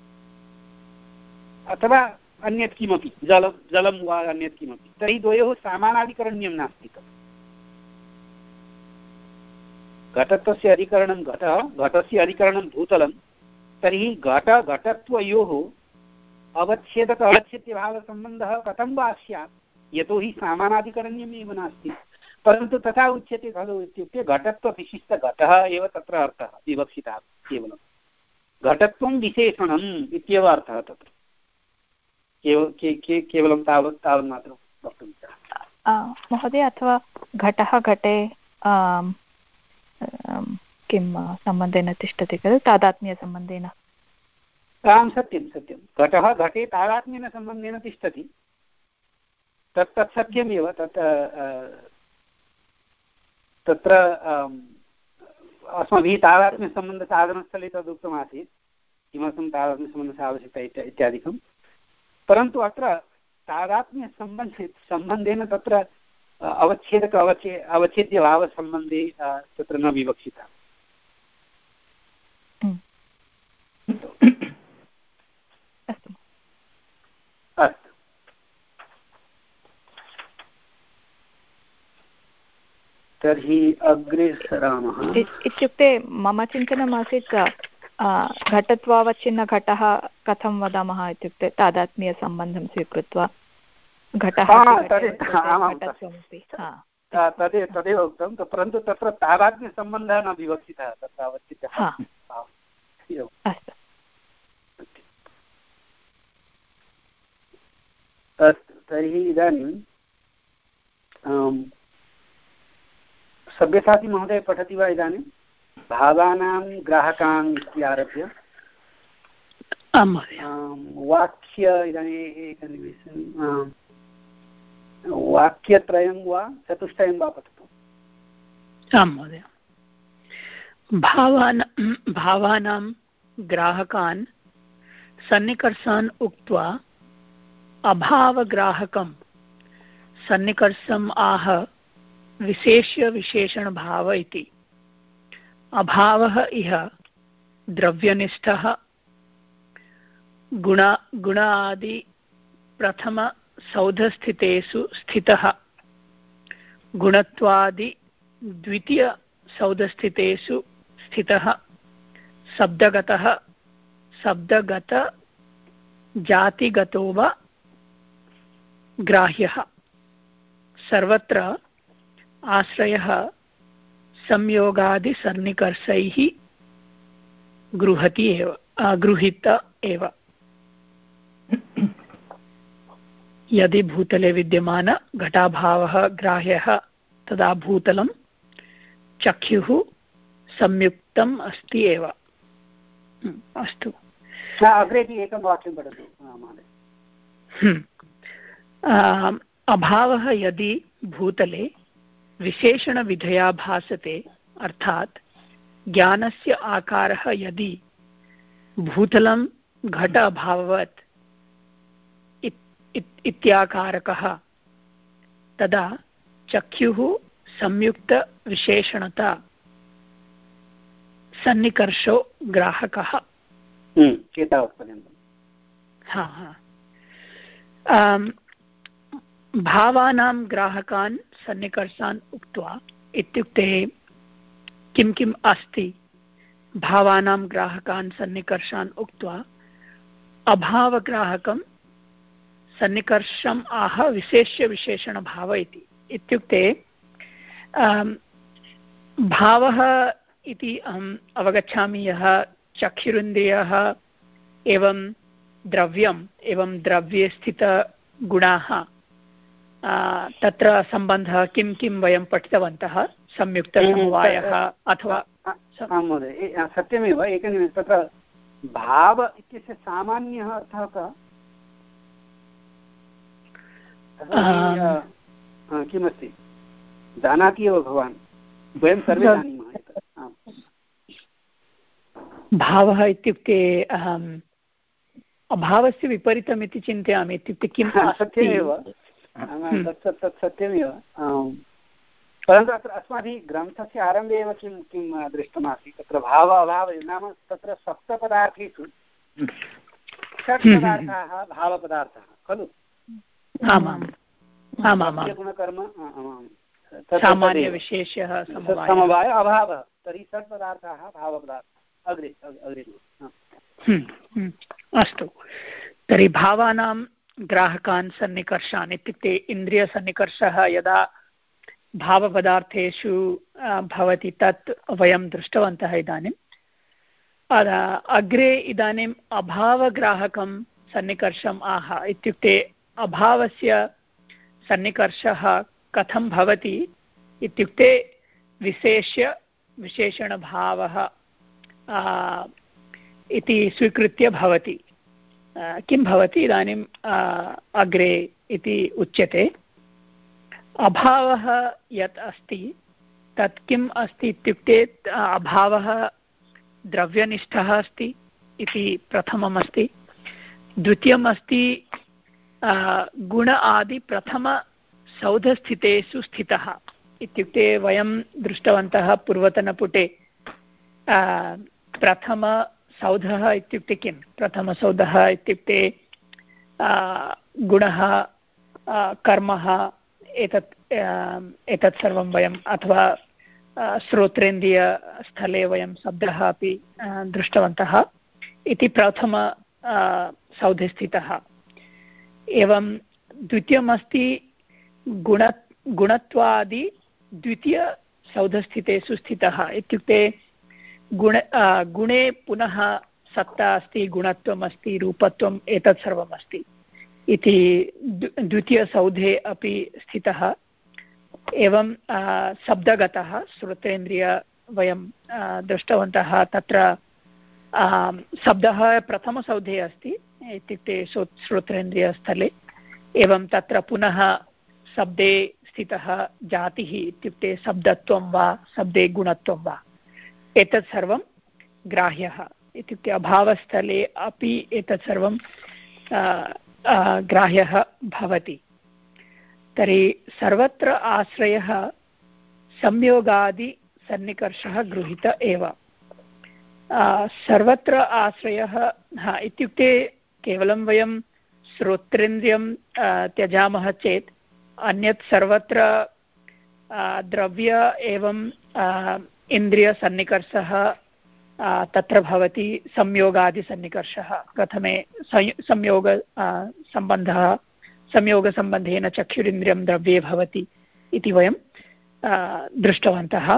अथवा अन्यत् किमपि, जलं जलं वा अन्यत् किमपि, तर्हि द्वयोः समानाधिकरण्यं नास्ति तत्। घटत्वस्य अधिकरणं घटः, घटस्य अधिकरणं भूतलं, तर्हि घट घटत्वयोः अवच्छेदक अवच्छेद्यभावसम्बन्धः कथं वा स्यात्, यतोहि समानाधिकरण्यमेव नास्ति। परन्तु तथा उच्यते खलु, इत्युक्ते घटत्वविशिष्टघटः एव तत्र अर्थः विवक्षितः, केवलं घटत्वं विशेषणम् इत्येव अर्थः तत्र, केवल के, के, केवलं तावत् तावन्मात्रं वक्तुं इच्छामि महोदय। अथवा घटः घटे किं सम्बन्धेन तिष्ठति खलु, तादात्म्यसम्बन्धेन। आं सत्यं सत्यं, घटः घटे तादात्म्येन सम्बन्धेन तिष्ठति, तत् तत् सत्यमेव। तत् तत्र अस्माभिः तादात्म्यसम्बन्धसाधनस्थले तदुक्तमासीत्, किमर्थं तादात्म्यसम्बन्धस्य आवश्यकता इत्यादिकं, परन्तु अत्र तादात्म्यसम्बन्धे सम्बन्धेन तत्र अवच्छेदक अवच्छे अवच्छेद्यभावसम्बन्धे तत्र न विवक्षितः। अस्तु अस्तु, तर्हि अग्रे सरामः। इत्युक्ते मम चिन्तनमासीत् घटत्वावच्छिन्न घटः कथं वदामः इत्युक्ते तादात्म्यसम्बन्धं स्वीकृत्य घटः तदेव तदेव उक्तं, परन्तु तत्र तादात्म्यसम्बन्धः न विवक्षितः, तत्र अवच्छिद्यः। अस्तु अस्तु, तर्हि इदानीं सब्यसाची महोदय पठति वा इदानीं भावानां ग्राहकान् इत्यारभ्य? आं महोदय। वाक्य इदानीम् एकनिमेषं, वाक्यत्रयं वा चतुष्टयं वा पठतु। आं महोदय। भावान् भावानां ग्राहकान् सन्निकर्षान् उक्त्वा अभावग्राहकं सन्निकर्षम् आह विशेष्य विशेषणभाव इति। अभावः इह द्रव्यनिष्ठः गुण गुणादि प्रथमसौधस्थितेषु स्थितः, गुणत्वादि द्वितीयसौधस्थितेषु स्थितः, शब्दगतः शब्दगत जातिगतो वा ग्राह्यः सर्वत्र आश्रयः संयोगादिसन्निकर्षैः गृहति एव गृहीत एव। यदि भूतले विद्यमान घटाभावः ग्राह्यः तदा भूतलं चक्षुः संयुक्तम् अस्ति एव। अस्तु, अग्रेपि एकं वाक्यं पठतु महोदय। अभावः यदि भूतले विशेषणविधया भासते अर्थात् ज्ञानस्य आकारः यदि भूतलं घट अभाववत् इत्याकारकः तदा चक्षुः संयुक्तविशेषणता सन्निकर्षो ग्राहकः। हा हा भावानां ग्राहकान् सन्निकर्षान् उक्त्वा इत्युक्ते किं किम् अस्ति भावानां ग्राहकान् सन्निकर्षान् उक्त्वा अभावग्राहकं सन्निकर्षम् आह विशेष्य विशेषणभाव इति। इत्युक्ते भावः इति अहम् अवगच्छामि यः चक्षुरिन्द्रियः एवं द्रव्यम् एवं द्रव्ये स्थितगुणाः तत्र सम्बन्धः किं किं वयं पठितवन्तः संयुक्तसमवायः अथवा महोदय सत्यमेव एकनिमिषं तत्र भाव इत्यस्य सामान्यः अर्थः कः किमस्ति जानाति एव भवान् वयं सर्वे जानीमः। भावः इत्युक्ते अभावस्य विपरीतम् इति चिन्तयामि। इत्युक्ते किं सत्यमेव तत् तत् सत्यमेव परन्तु अत्र अस्माभिः ग्रन्थस्य आरम्भे एव किं किं दृष्टमासीत् तत्र भाव अभाव नाम तत्र सप्तपदार्थेषु षट् पदार्थाः भावपदार्थाः खलु। गुणकर्म सामान्यविशेषः समवाय अभावः तर्हि षट् पदार्थाः भावपदार्थाः। अग्रे अग्रे अस्तु, तर्हि भावानां ग्राहकान् सन्निकर्षान् इत्युक्ते इन्द्रियसन्निकर्षः यदा भावपदार्थेषु भवति तत् वयं दृष्टवन्तः। इदानीं अग्रे इदानीम् अभावग्राहकं सन्निकर्षम् आह इत्युक्ते अभावस्य सन्निकर्षः कथं भवति इत्युक्ते विशेष्य विशेषणभावः इति स्वीकृत्य भवति। किं भवति इदानीम् अग्रे इति उच्यते। अभावः यत् अस्ति तत् किम् अस्ति इत्युक्ते अभावः द्रव्यनिष्ठः अस्ति इति प्रथमम् अस्ति। द्वितीयम् अस्ति गुण आदि प्रथमसौधस्थितेषु स्थितः। इत्युक्ते वयं दृष्टवन्तः पूर्वतनपुटे प्रथमसौधः इत्युक्ते किं प्रथमसौधः इत्युक्ते गुणः कर्मः एतत् एतत् सर्वं वयं अथवा श्रोत्रेन्द्रियस्थले वयं शब्दः अपि दृष्टवन्तः इति प्रथम सौधे स्थितः। एवं द्वितीयमस्ति गुण गुणत्वादि द्वितीयसौधस्थितेषु स्थितः। इत्युक्ते गुण गुणे पुनः सत्ता अस्ति, गुणत्वम् अस्ति, रूपत्वम् एतत् सर्वम् अस्ति इति द्वितीयसौधे अपि स्थितः। एवं शब्दगतः श्रोतेन्द्रिय वयं दृष्टवन्तः तत्र शब्दः प्रथमसौधे अस्ति इत्युक्ते श्रोत्रेन्द्रियस्थले। एवं तत्र पुनः शब्दे स्थितः जातिः इत्युक्ते शब्दत्वं वा शब्दे गुणत्वं वा एतत् सर्वं ग्राह्यः। इत्युक्ते अभावस्थले अपि एतत् सर्वं ग्राह्यः भवति। तर्हि सर्वत्र आश्रयः संयोगादिसन्निकर्षः गृहीत एव। सर्वत्र आश्रयः हा इत्युक्ते केवलं वयं श्रोत्रेन्द्रियं त्यजामः चेत् अन्यत् सर्वत्र द्रव्य एवं इन्द्रियसन्निकर्षः तत्र भवति संयोगादिसन्निकर्षः। प्रथमे संयोग सम्बन्धः संयोगसम्बन्धेन चक्षुरिन्द्रियं द्रव्ये भवति इति वयं दृष्टवन्तः।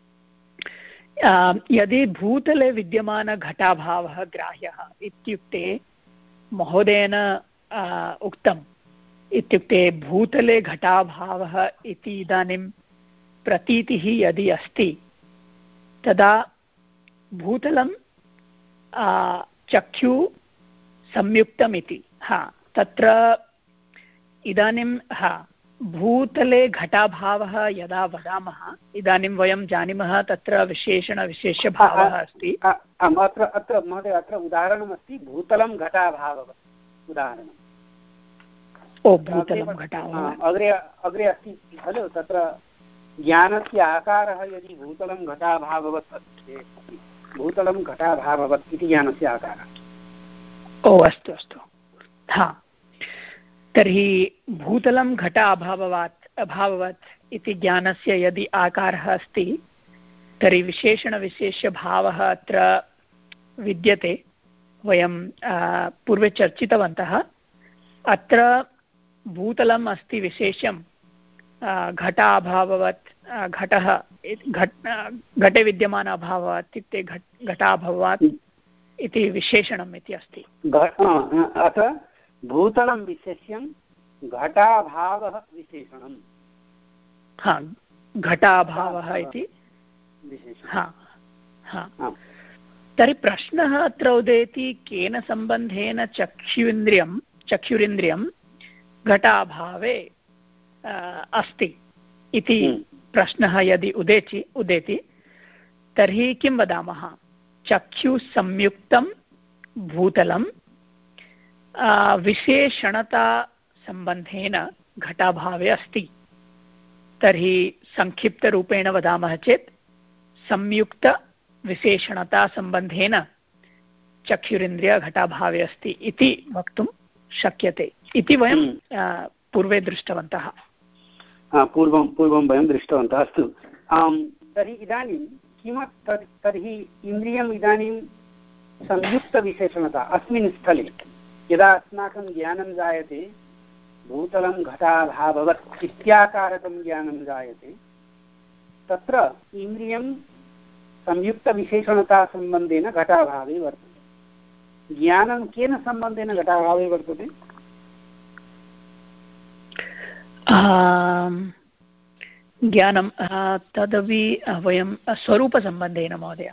यदि भूतले विद्यमानघटाभावः ग्राह्यः इत्युक्ते महोदयेन उक्तम् इत्युक्ते भूतले घटाभावः इति इदानीं प्रतीतिः यदि अस्ति तदा भूतलं चक्षु संयुक्तमिति। हा तत्र इदानीं हा भूतले घटाभावः यदा वदामः इदानीं वयं जानीमः तत्र विशेषणविशेष्यभावः अस्ति। अत्र अत्र महोदय अत्र उदाहरणमस्ति भूतलं घटाभावः उदाहरणम्। ओ भूतलं घटाभावः अग्रे अग्रे अस्ति खलु तत्र ज्ञानस्य आकारः यदि भूतलं घटाभाववत् अस्ति भूतलं घटाभाववत् इति ज्ञानस्य आकारः। ओ अस्तु अस्तु हा तर्हि भूतलं घट अभाववात् अभाववत् इति ज्ञानस्य यदि आकारः अस्ति तर्हि विशेषणविशेष्यभावः अत्र विद्यते। वयं पूर्वे चर्चितवन्तः अत्र भूतलम् अस्ति विशेषं घटाभाववत् घटः घट घटे विद्यमान अभावात् इत्युक्ते घट घटाभावात् इति विशेषणम् इति अस्ति। अत्र भूतलं विशेष्यं घटाभावः विशेषणं। हा घटाभावः इति हा हा तर्हि प्रश्नः अत्र उदेति केन सम्बन्धेन चक्षुरिन्द्रियं चक्षुरिन्द्रियं घटाभावे अस्ति इति प्रश्नः यदि उदेति उदेति तर्हि किं वदामः चक्षुसंयुक्तं भूतलं विशेषणता सम्बन्धेन घटाभावे अस्ति। तर्हि संक्षिप्तरूपेण वदामः चेत् संयुक्तविशेषणता सम्बन्धेन चक्षुरिन्द्रिय घटाभावे अस्ति इति वक्तुं शक्यते इति वयं पूर्वे दृष्टवन्तः। पूर्वं पूर्वं वयं दृष्टवन्तः। अस्तु तर्हि इदानीं किमर्थं तर्हि इन्द्रियम् इदानीं संयुक्तविशेषणता अस्मिन् स्थले यदा अस्माकं ज्ञानं जायते भूतलं घटाभाववत् इत्याकारकं ज्ञानं जायते तत्र इन्द्रियं संयुक्तविशेषणतासम्बन्धेन घटाभावे वर्तते। ज्ञानं केन सम्बन्धेन घटाभावे वर्तते? ज्ञानं तदपि वयं स्वरूपसम्बन्धेन महोदय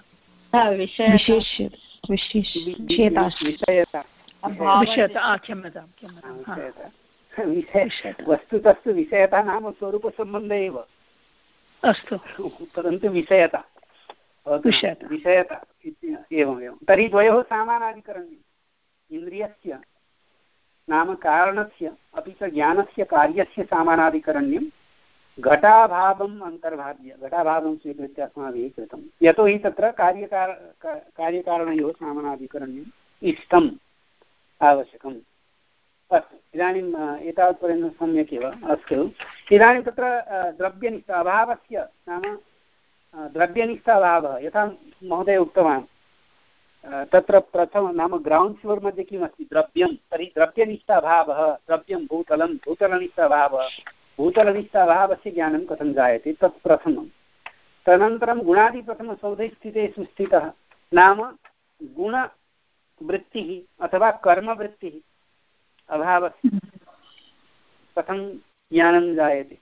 वस्तुतस्तु विषयता नाम स्वरूपसम्बन्धः एव। अस्तु परन्तु विषयता विषयता एवमेवं तर्हि द्वयोः सामानाधिकरण्यम् इन्द्रियस्य नाम कारणस्य अपि च ज्ञानस्य कार्यस्य सामानाधिकरण्यं घटाभावम् अन्तर्भाव्य घटाभावं स्वीकृत्य अस्माभिः कृतं। यतोहि तत्र कार्यकार कार्यकारणयोः सामानाधिकरण्यम् इष्टम् आवश्यकम्। अस्तु इदानीम् एतावत्पर्यन्तं सम्यक् एव। अस्तु इदानीं तत्र द्रव्यनिष्ठ अभावस्य नाम द्रव्यनिष्ठ अभावः यथा महोदय उक्तवान् तत्र प्रथमं नाम ग्रौण्ड् फ्लोर् मध्ये किमस्ति द्रव्यं तर्हि द्रव्यनिष्ठ अभावः द्रव्यं भूतलं भूतलनिष्ठ अभावः भूतलनिष्ठ अभावस्य ज्ञानं कथं जायते तत् प्रथमं। तदनन्तरं गुणादिप्रथमसौधे स्थितेषु स्थितः नाम गुणवृत्तिः अथवा कर्मवृत्तिः अभावस्य कथं ज्ञानं जायते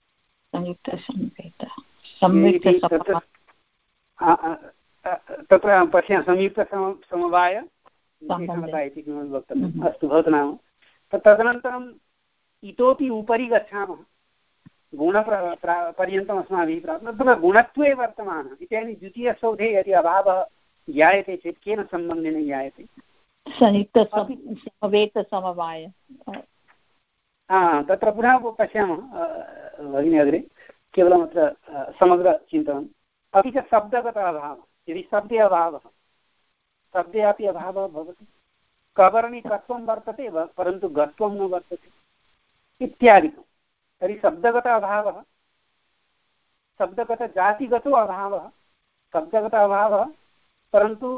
तत्र पश्य संयुक्तसमवाय विशेषणता इति किमपि वक्तव्यम्। अस्तु भवतु नाम तदनन्तरम् इतोपि उपरि गच्छामः गुणपर्यन्तम् अस्माभिः प्राप्तं तत्र गुणत्वे वर्तमानः इत्यादि द्वितीयसौधे यदि अभावः ज्ञायते चेत् केन सम्बन्धेन ज्ञायते संयुक्तसमवेतसमवाय। तत्र पुनः पश्यामः भगिनी अग्रे केवलम् अत्र समग्रचिन्तनम्। अपि च शब्दगत अभावः यदि शब्दे अभावः शब्दे अपि अभावः भवति कवर्णिकत्वं वर्तते परन्तु गत्वं न वर्तते इत्यादिकं। तर्हि शब्दगत अभावः शब्दगतजातिगतो अभावः शब्दगत अभावः परन्तु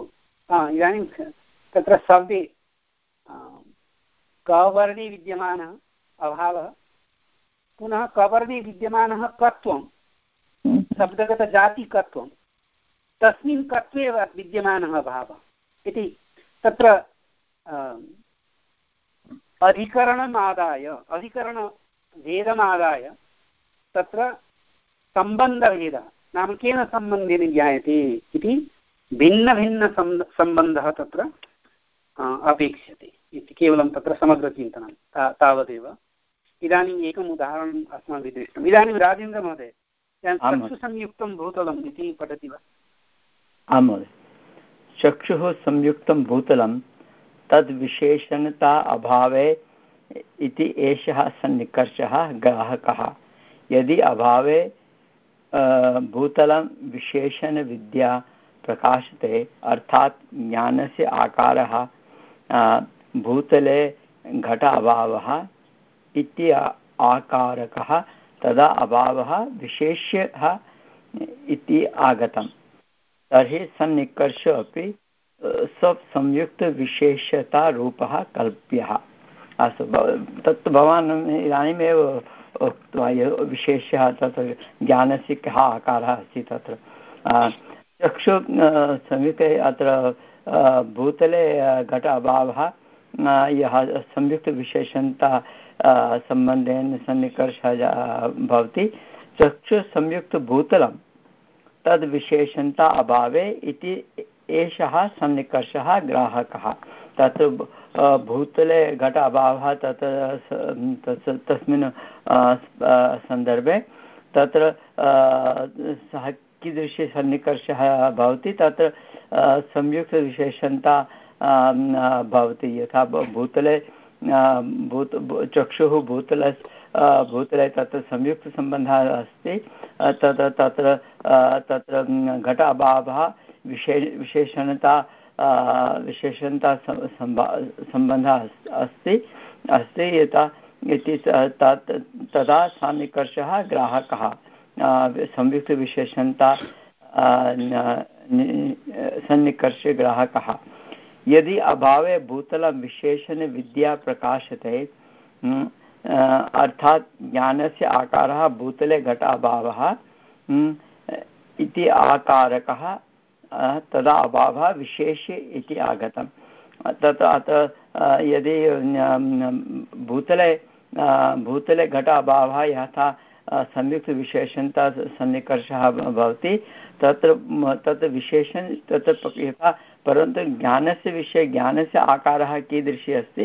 इदानीं तत्र शब्दे कवर्णे विद्यमानः अभावः पुनः कवर्णे विद्यमानः कत्वं शब्दगतजातिकत्वं तस्मिन् कत्वे एव विद्यमानः अभावः इति तत्र अधिकरणमादाय अधिकरणभेदमादाय तत्र सम्बन्धभेदः नाम केन सम्बन्धेन ज्ञायते इति भिन्नभिन्नसम्बन्धः तत्र अपेक्ष्यते इति केवलं तत्र समग्रचिन्तनं तावदेव। इदानीम् एकम् उदाहरणम् अस्माभिः दृष्टम्। इदानीं राजेन्द्रमहोदय चक्षुसंयुक्तं भूतलम् इति पठति वा? आं महोदय। चक्षुः संयुक्तं भूतलं तद्विशेषणता अभावे इति एषः सन्निकर्षः ग्राहकः। यदि अभावे भूतलं विशेषणविद्या प्रकाशते अर्थात ज्ञानस्य आकारः भूतले घट अभावः इति आकारकः तदा अभावः विशेष्यः इति आगतं। तर्हि सन्निकर्ष अपि संयुक्तविशेषतारूपः कल्प्यः। अस्तु, तत् भवान् इदानीमेव उक्त्वा विशेषः तत्र ज्ञानस्य कः आकारः अस्ति तत्र चक्षु संयुक्ते अत्र भूतले घट अभावः यः संयुक्तविशेषणता सम्बन्धेन सन्निकर्षः भवति। चक्षुसंयुक्तभूतलं तद्विशेषणता अभावे इति एषः सन्निकर्षः ग्राहकः। तत्र भूतले घट अभावः तत्र तस्मिन् सन्दर्भे तत्र सः कीदृशी सन्निकर्षः भवति तत्र संयुक्तविशेषणता भवति। यथा भूतले भूत चक्षुः भूतल भूतले तत्र संयुक्तसम्बन्धः अस्ति तत्र तत्र तत्र घट अभावः विशेष विशेषणता विशेषणता सम्बन्धः अस्ति अस्ति यथा इति तदा सन्निकर्षः ग्राहकः संयुक्तविशेषणता सन्निकर्षे ग्राहकः। यदि अभावे भूतलं विशेषणविद्या प्रकाशते अर्थात ज्ञानस्य आकारः भूतले घट अभावः इति आकारकः तदा अभावः विशेष्य इति आगतं। तत्र अत्र यदि भूतले भूतले घट अभावः यथा संयुक्तविशेषणता सन्निकर्षः भवति तत्र तत्र विशेषण तत्र यथा परन्तु ज्ञानस्य विषये ज्ञानस्य आकारः कीदृशी अस्ति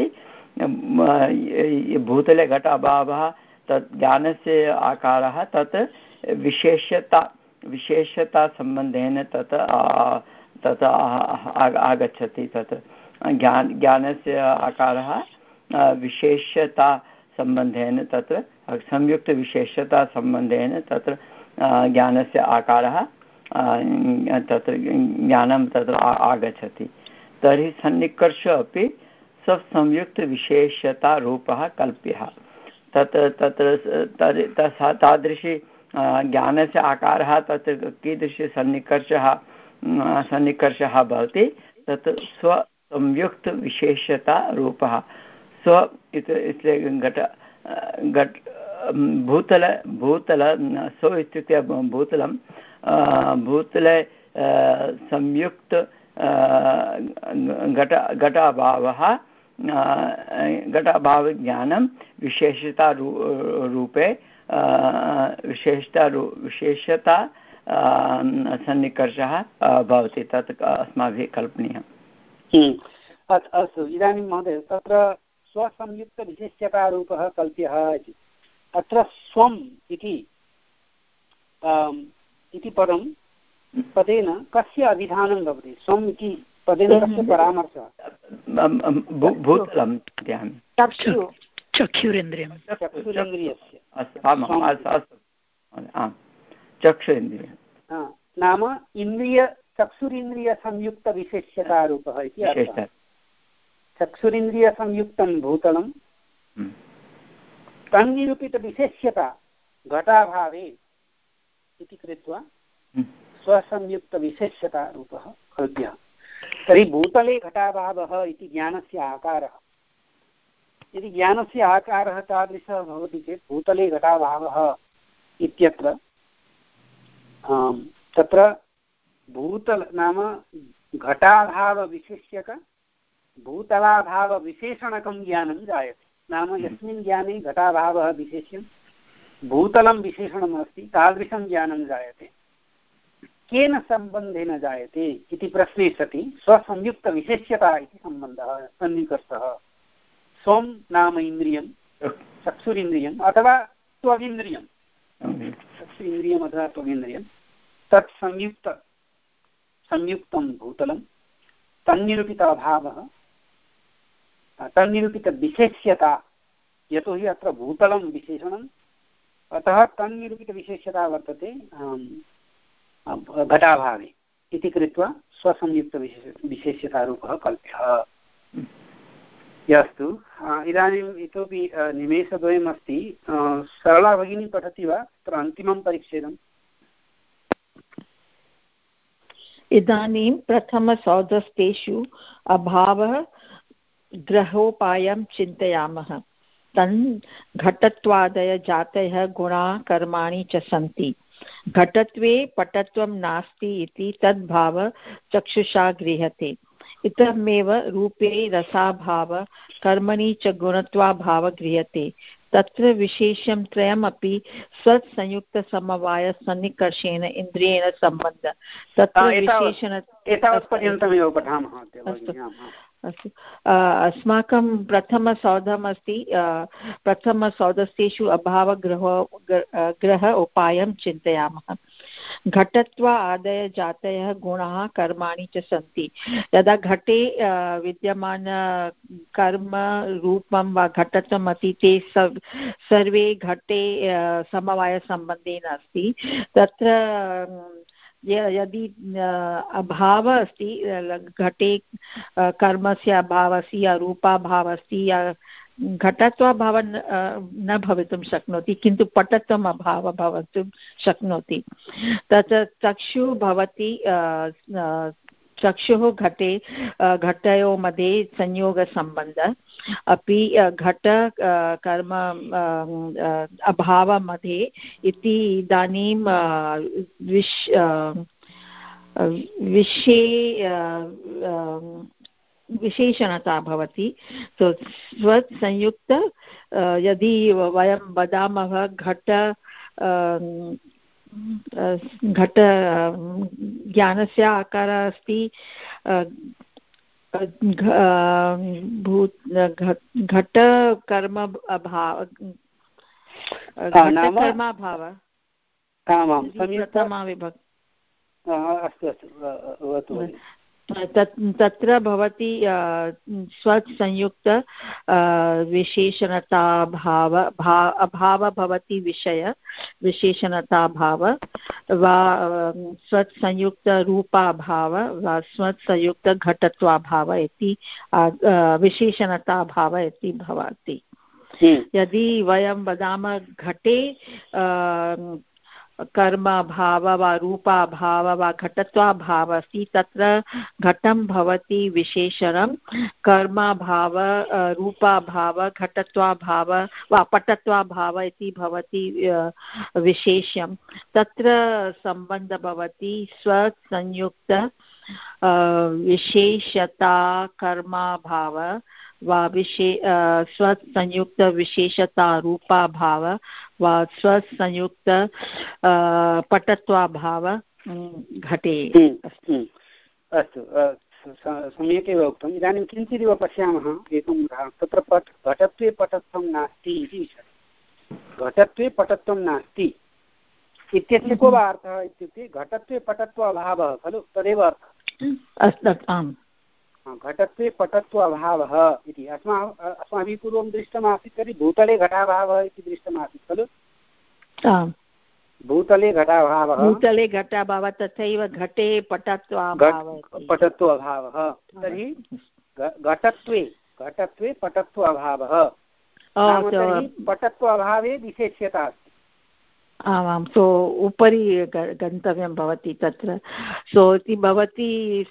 भूतले घट अभावः तत् ज्ञानस्य आकारः तत् विशेषता विशेषता सम्बन्धेन तत् तत् आगच्छति। तत् ज्ञान ज्ञानस्य आकारः विशेषता सम्बन्धेन तत्र संयुक्तविशेषता सम्बन्धेन तत्र ज्ञानस्य आकारः तत्र ज्ञानं तत्र आगच्छति। तर्हि सन्निकर्ष अपि संयुक्तविशेषतारूपः कल्प्यः। तत्र तत्र तादृशी ज्ञानस्य आकारः तत्र कीदृशी सन्निकर्षः सन्निकर्षः भवति तत् स्वसंयुक्तविशेषतारूपः। स्व इत्युक्ते घट घट भूतल भूतल स्व इत्युक्ते भूतलं भूतले संयुक्त घट घटाभावः घटाभावज्ञानं विशेषता रूपे विशेषता विशेषता सन्निकर्षः भवति। तत् अस्माभिः कल्पनीयम्। अस्तु, इदानीं महोदय तत्र स्वसंयुक्तविशेष्यतारूपः कल्प्यः इति अत्र स्वम् इति इति पदं पदेन कस्य अभिधानं भवति? स्वम् इति पदेन कस्य परामर्शः? भूतलं चक्षुरेन्द्रियं चक्षुरेन्द्रियस्य चक्षुरेन्द्रियं नाम इन्द्रिय चक्षुरिन्द्रियसंयुक्तविशेष्यतारूपः इति अर्थः। चक्षुरिन्द्रियसंयुक्तं भूतलं तन्निरूपितविशेष्यता घटाभावे इति कृत्वा स्वसंयुक्तविशेष्यतारूपः कल्प्यः। तर्हि भूतले घटाभावः इति ज्ञानस्य आकारः यदि ज्ञानस्य आकारः तादृशः भवति चेत् भूतले घटाभावः इत्यत्र तत्र भूतल नाम घटाभावविशेष्यक भूतलाभावविशेषणकं ज्ञानं जायते। नाम यस्मिन् ज्ञाने घटाभावः विशेष्यं भूतलं विशेषणम् अस्ति तादृशं ज्ञानं जायते। केन सम्बन्धेन जायते इति प्रश्ने सति स्वसंयुक्तविशेष्यता इति सम्बन्धः सन्निकर्षः। स्वं नाम इन्द्रियं चक्षुरिन्द्रियम् अथवा त्वगिन्द्रियं चक्षुरिन्द्रियम् अथवा त्वगिन्द्रियं तत् संयुक्त संयुक्तं भूतलं तन्निरूपिताभावः तन्निरूपितविशेष्यता। यतोहि अत्र भूतलं विशेषणम् अतः तन्निरूपितविशेष्यता वर्तते घटाभावे इति कृत्वा स्वसंयुक्तविशेष विशेष्यतारूपः कल्प्यः। अस्तु, इदानीम् इतोपि निमेषद्वयम् अस्ति। सरला भगिनी पठति वा तत्र अन्तिमं परिच्छेदम्? इदानीं प्रथमसौधस्थेषु अभावः ग्रहोपायं चिन्तयामः। तन् घटत्वादय जातयः गुणाः कर्माणि च सन्ति। घटत्वे पटत्वं नास्ति इति तद्भावः चक्षुषा गृह्यते। इत्थमेव रूपे रसाभाव कर्मणि च गुणत्वाभावः गृह्यते। तत्र विशेषं त्रयमपि स्वसंयुक्तसमवायसन्निकर्षेण इन्द्रियेण सम्बन्धः। तत्र विशेषण एतावत्पर्यन्तमेव पठामः। अस्तु, अस्माकं प्रथमसौधम् अस्ति। प्रथमसौधस्थेषु अभावग्रह ग्रह उपायं चिन्तयामः। घटत्वा आदय जातयः गुणाः कर्माणि च सन्ति। यदा घटे विद्यमान कर्म रूपं वा घटत्वम् अस्ति ते सर्वे घटे समवायसम्बन्धेन अस्ति। तत्र यदि अभावः अस्ति घटे कर्मस्य अभावः अस्ति या रूपाभावः अस्ति या घटत्वाभावः न भवितुं शक्नोति किन्तु पटत्वम् अभावः भवितुं शक्नोति। तत् चक्षुः भवति चक्षुः घटे घटयोः मध्ये संयोगसम्बन्धः अपि घट कर्म अभावमध्ये इति इदानीं विश् विषये विशेषणता भवति। तो स्वसंयुक्त यदि वयं वदामः घट घट ज्ञानस्य आकारः अस्ति भूत घट कर्म अभाव घटकर्माभावः प्रथमा विभक्ति। अस्तु अस्तु तत्र भवति स्वसंयुक्त विशेषणताभाव अभावः भवति विषय विशेषणताभाव वा स्वसंयुक्तरूपाभाव वा स्वसंयुक्तघटत्वाभाव इति विशेषणताभाव इति भवति। यदि वयं वदामः घटे कर्मभाव वा रूपाभाव वा घटत्वाभाव अस्ति तत्र घटं भवति विशेषणं कर्मभाव रूपाभाव घटत्वाभाव वा पटत्वाभाव इति भवति विशेष्यं। तत्र सम्बन्धः भवति स्वसंयुक्त विशेषता कर्माभाव वा विशे स्वसंयुक्तविशेषता रूपाभाव वा स्वसंयुक्त पटत्वाभाव घटे अस्ति। अस्तु, सम्यक् एव उक्तम्। इदानीं किञ्चिदिव पश्यामः एकम् उदाहरणं। तत्र पट् घटत्वे पटत्वं नास्ति इति विषयः। घटत्वे पटत्वं नास्ति इत्यस्य को वा अर्थः इत्युक्ते घटत्वे पटत्वाभावः खलु, तदेव अर्थः। अस्तु, आम्। घटत्वे पटत्व अभावः इति अस्मा अस्माभिः पूर्वं दृष्टमासीत्। तर्हि भूतले घटाभावः इति दृष्टमासीत् खलु। भूतले घटाभावः भूतले घटाभावः तथैव घटे पटत्वाभावः पटत्व अभावः। तर्हि घटत्वे घटत्वे पटत्व अभावः पटत्व अभावे विशेष्यता अस्ति। आमां सो उपरि गन्तव्यं भवति तत्र सो इति भवती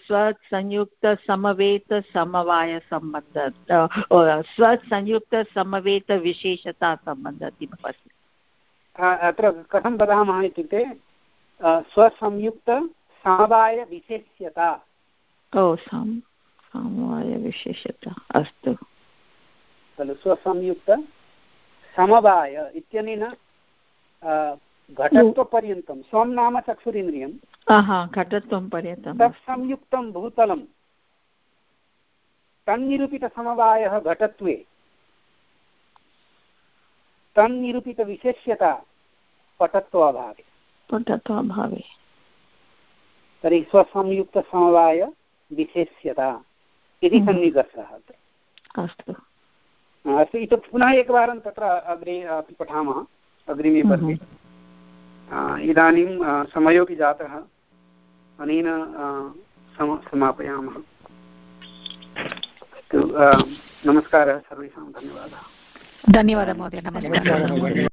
स्वसंयुक्तसमवेतसमवायसम्बन्ध स्वसंयुक्तसमवेतविशेषतासम्बन्ध इति भवति अत्र कथं वदामः इत्युक्ते स्वसंयुक्तसमवायविशेष्यता ओ समवायविशेषता अस्तु खलु स्वसंयुक्तसमवाय इत्यनेन घटत्वपर्यन्तं स्वं नाम चक्षुरिन्द्रियं घटत्वं पर्यन्तं तत्संयुक्तं भूतलं तन्निरूपितसमवायः घटत्वे तन्निरूपितविशेष्यता पटत्वाभावे पटत्वाभावे तर्हि स्वसंयुक्तसमवायविशेष्यता इति सन्निकर्षः अत्र अस्तु अस्तु इतोपि पुनः एकवारं तत्र अग्रे अपि पठामः अग्रिमे पर्वे इदानीं समयोपि जातः अनेन समापयामः नमस्कारः सर्वेषां धन्यवादः धन्यवादः महोदय नमस्कारः।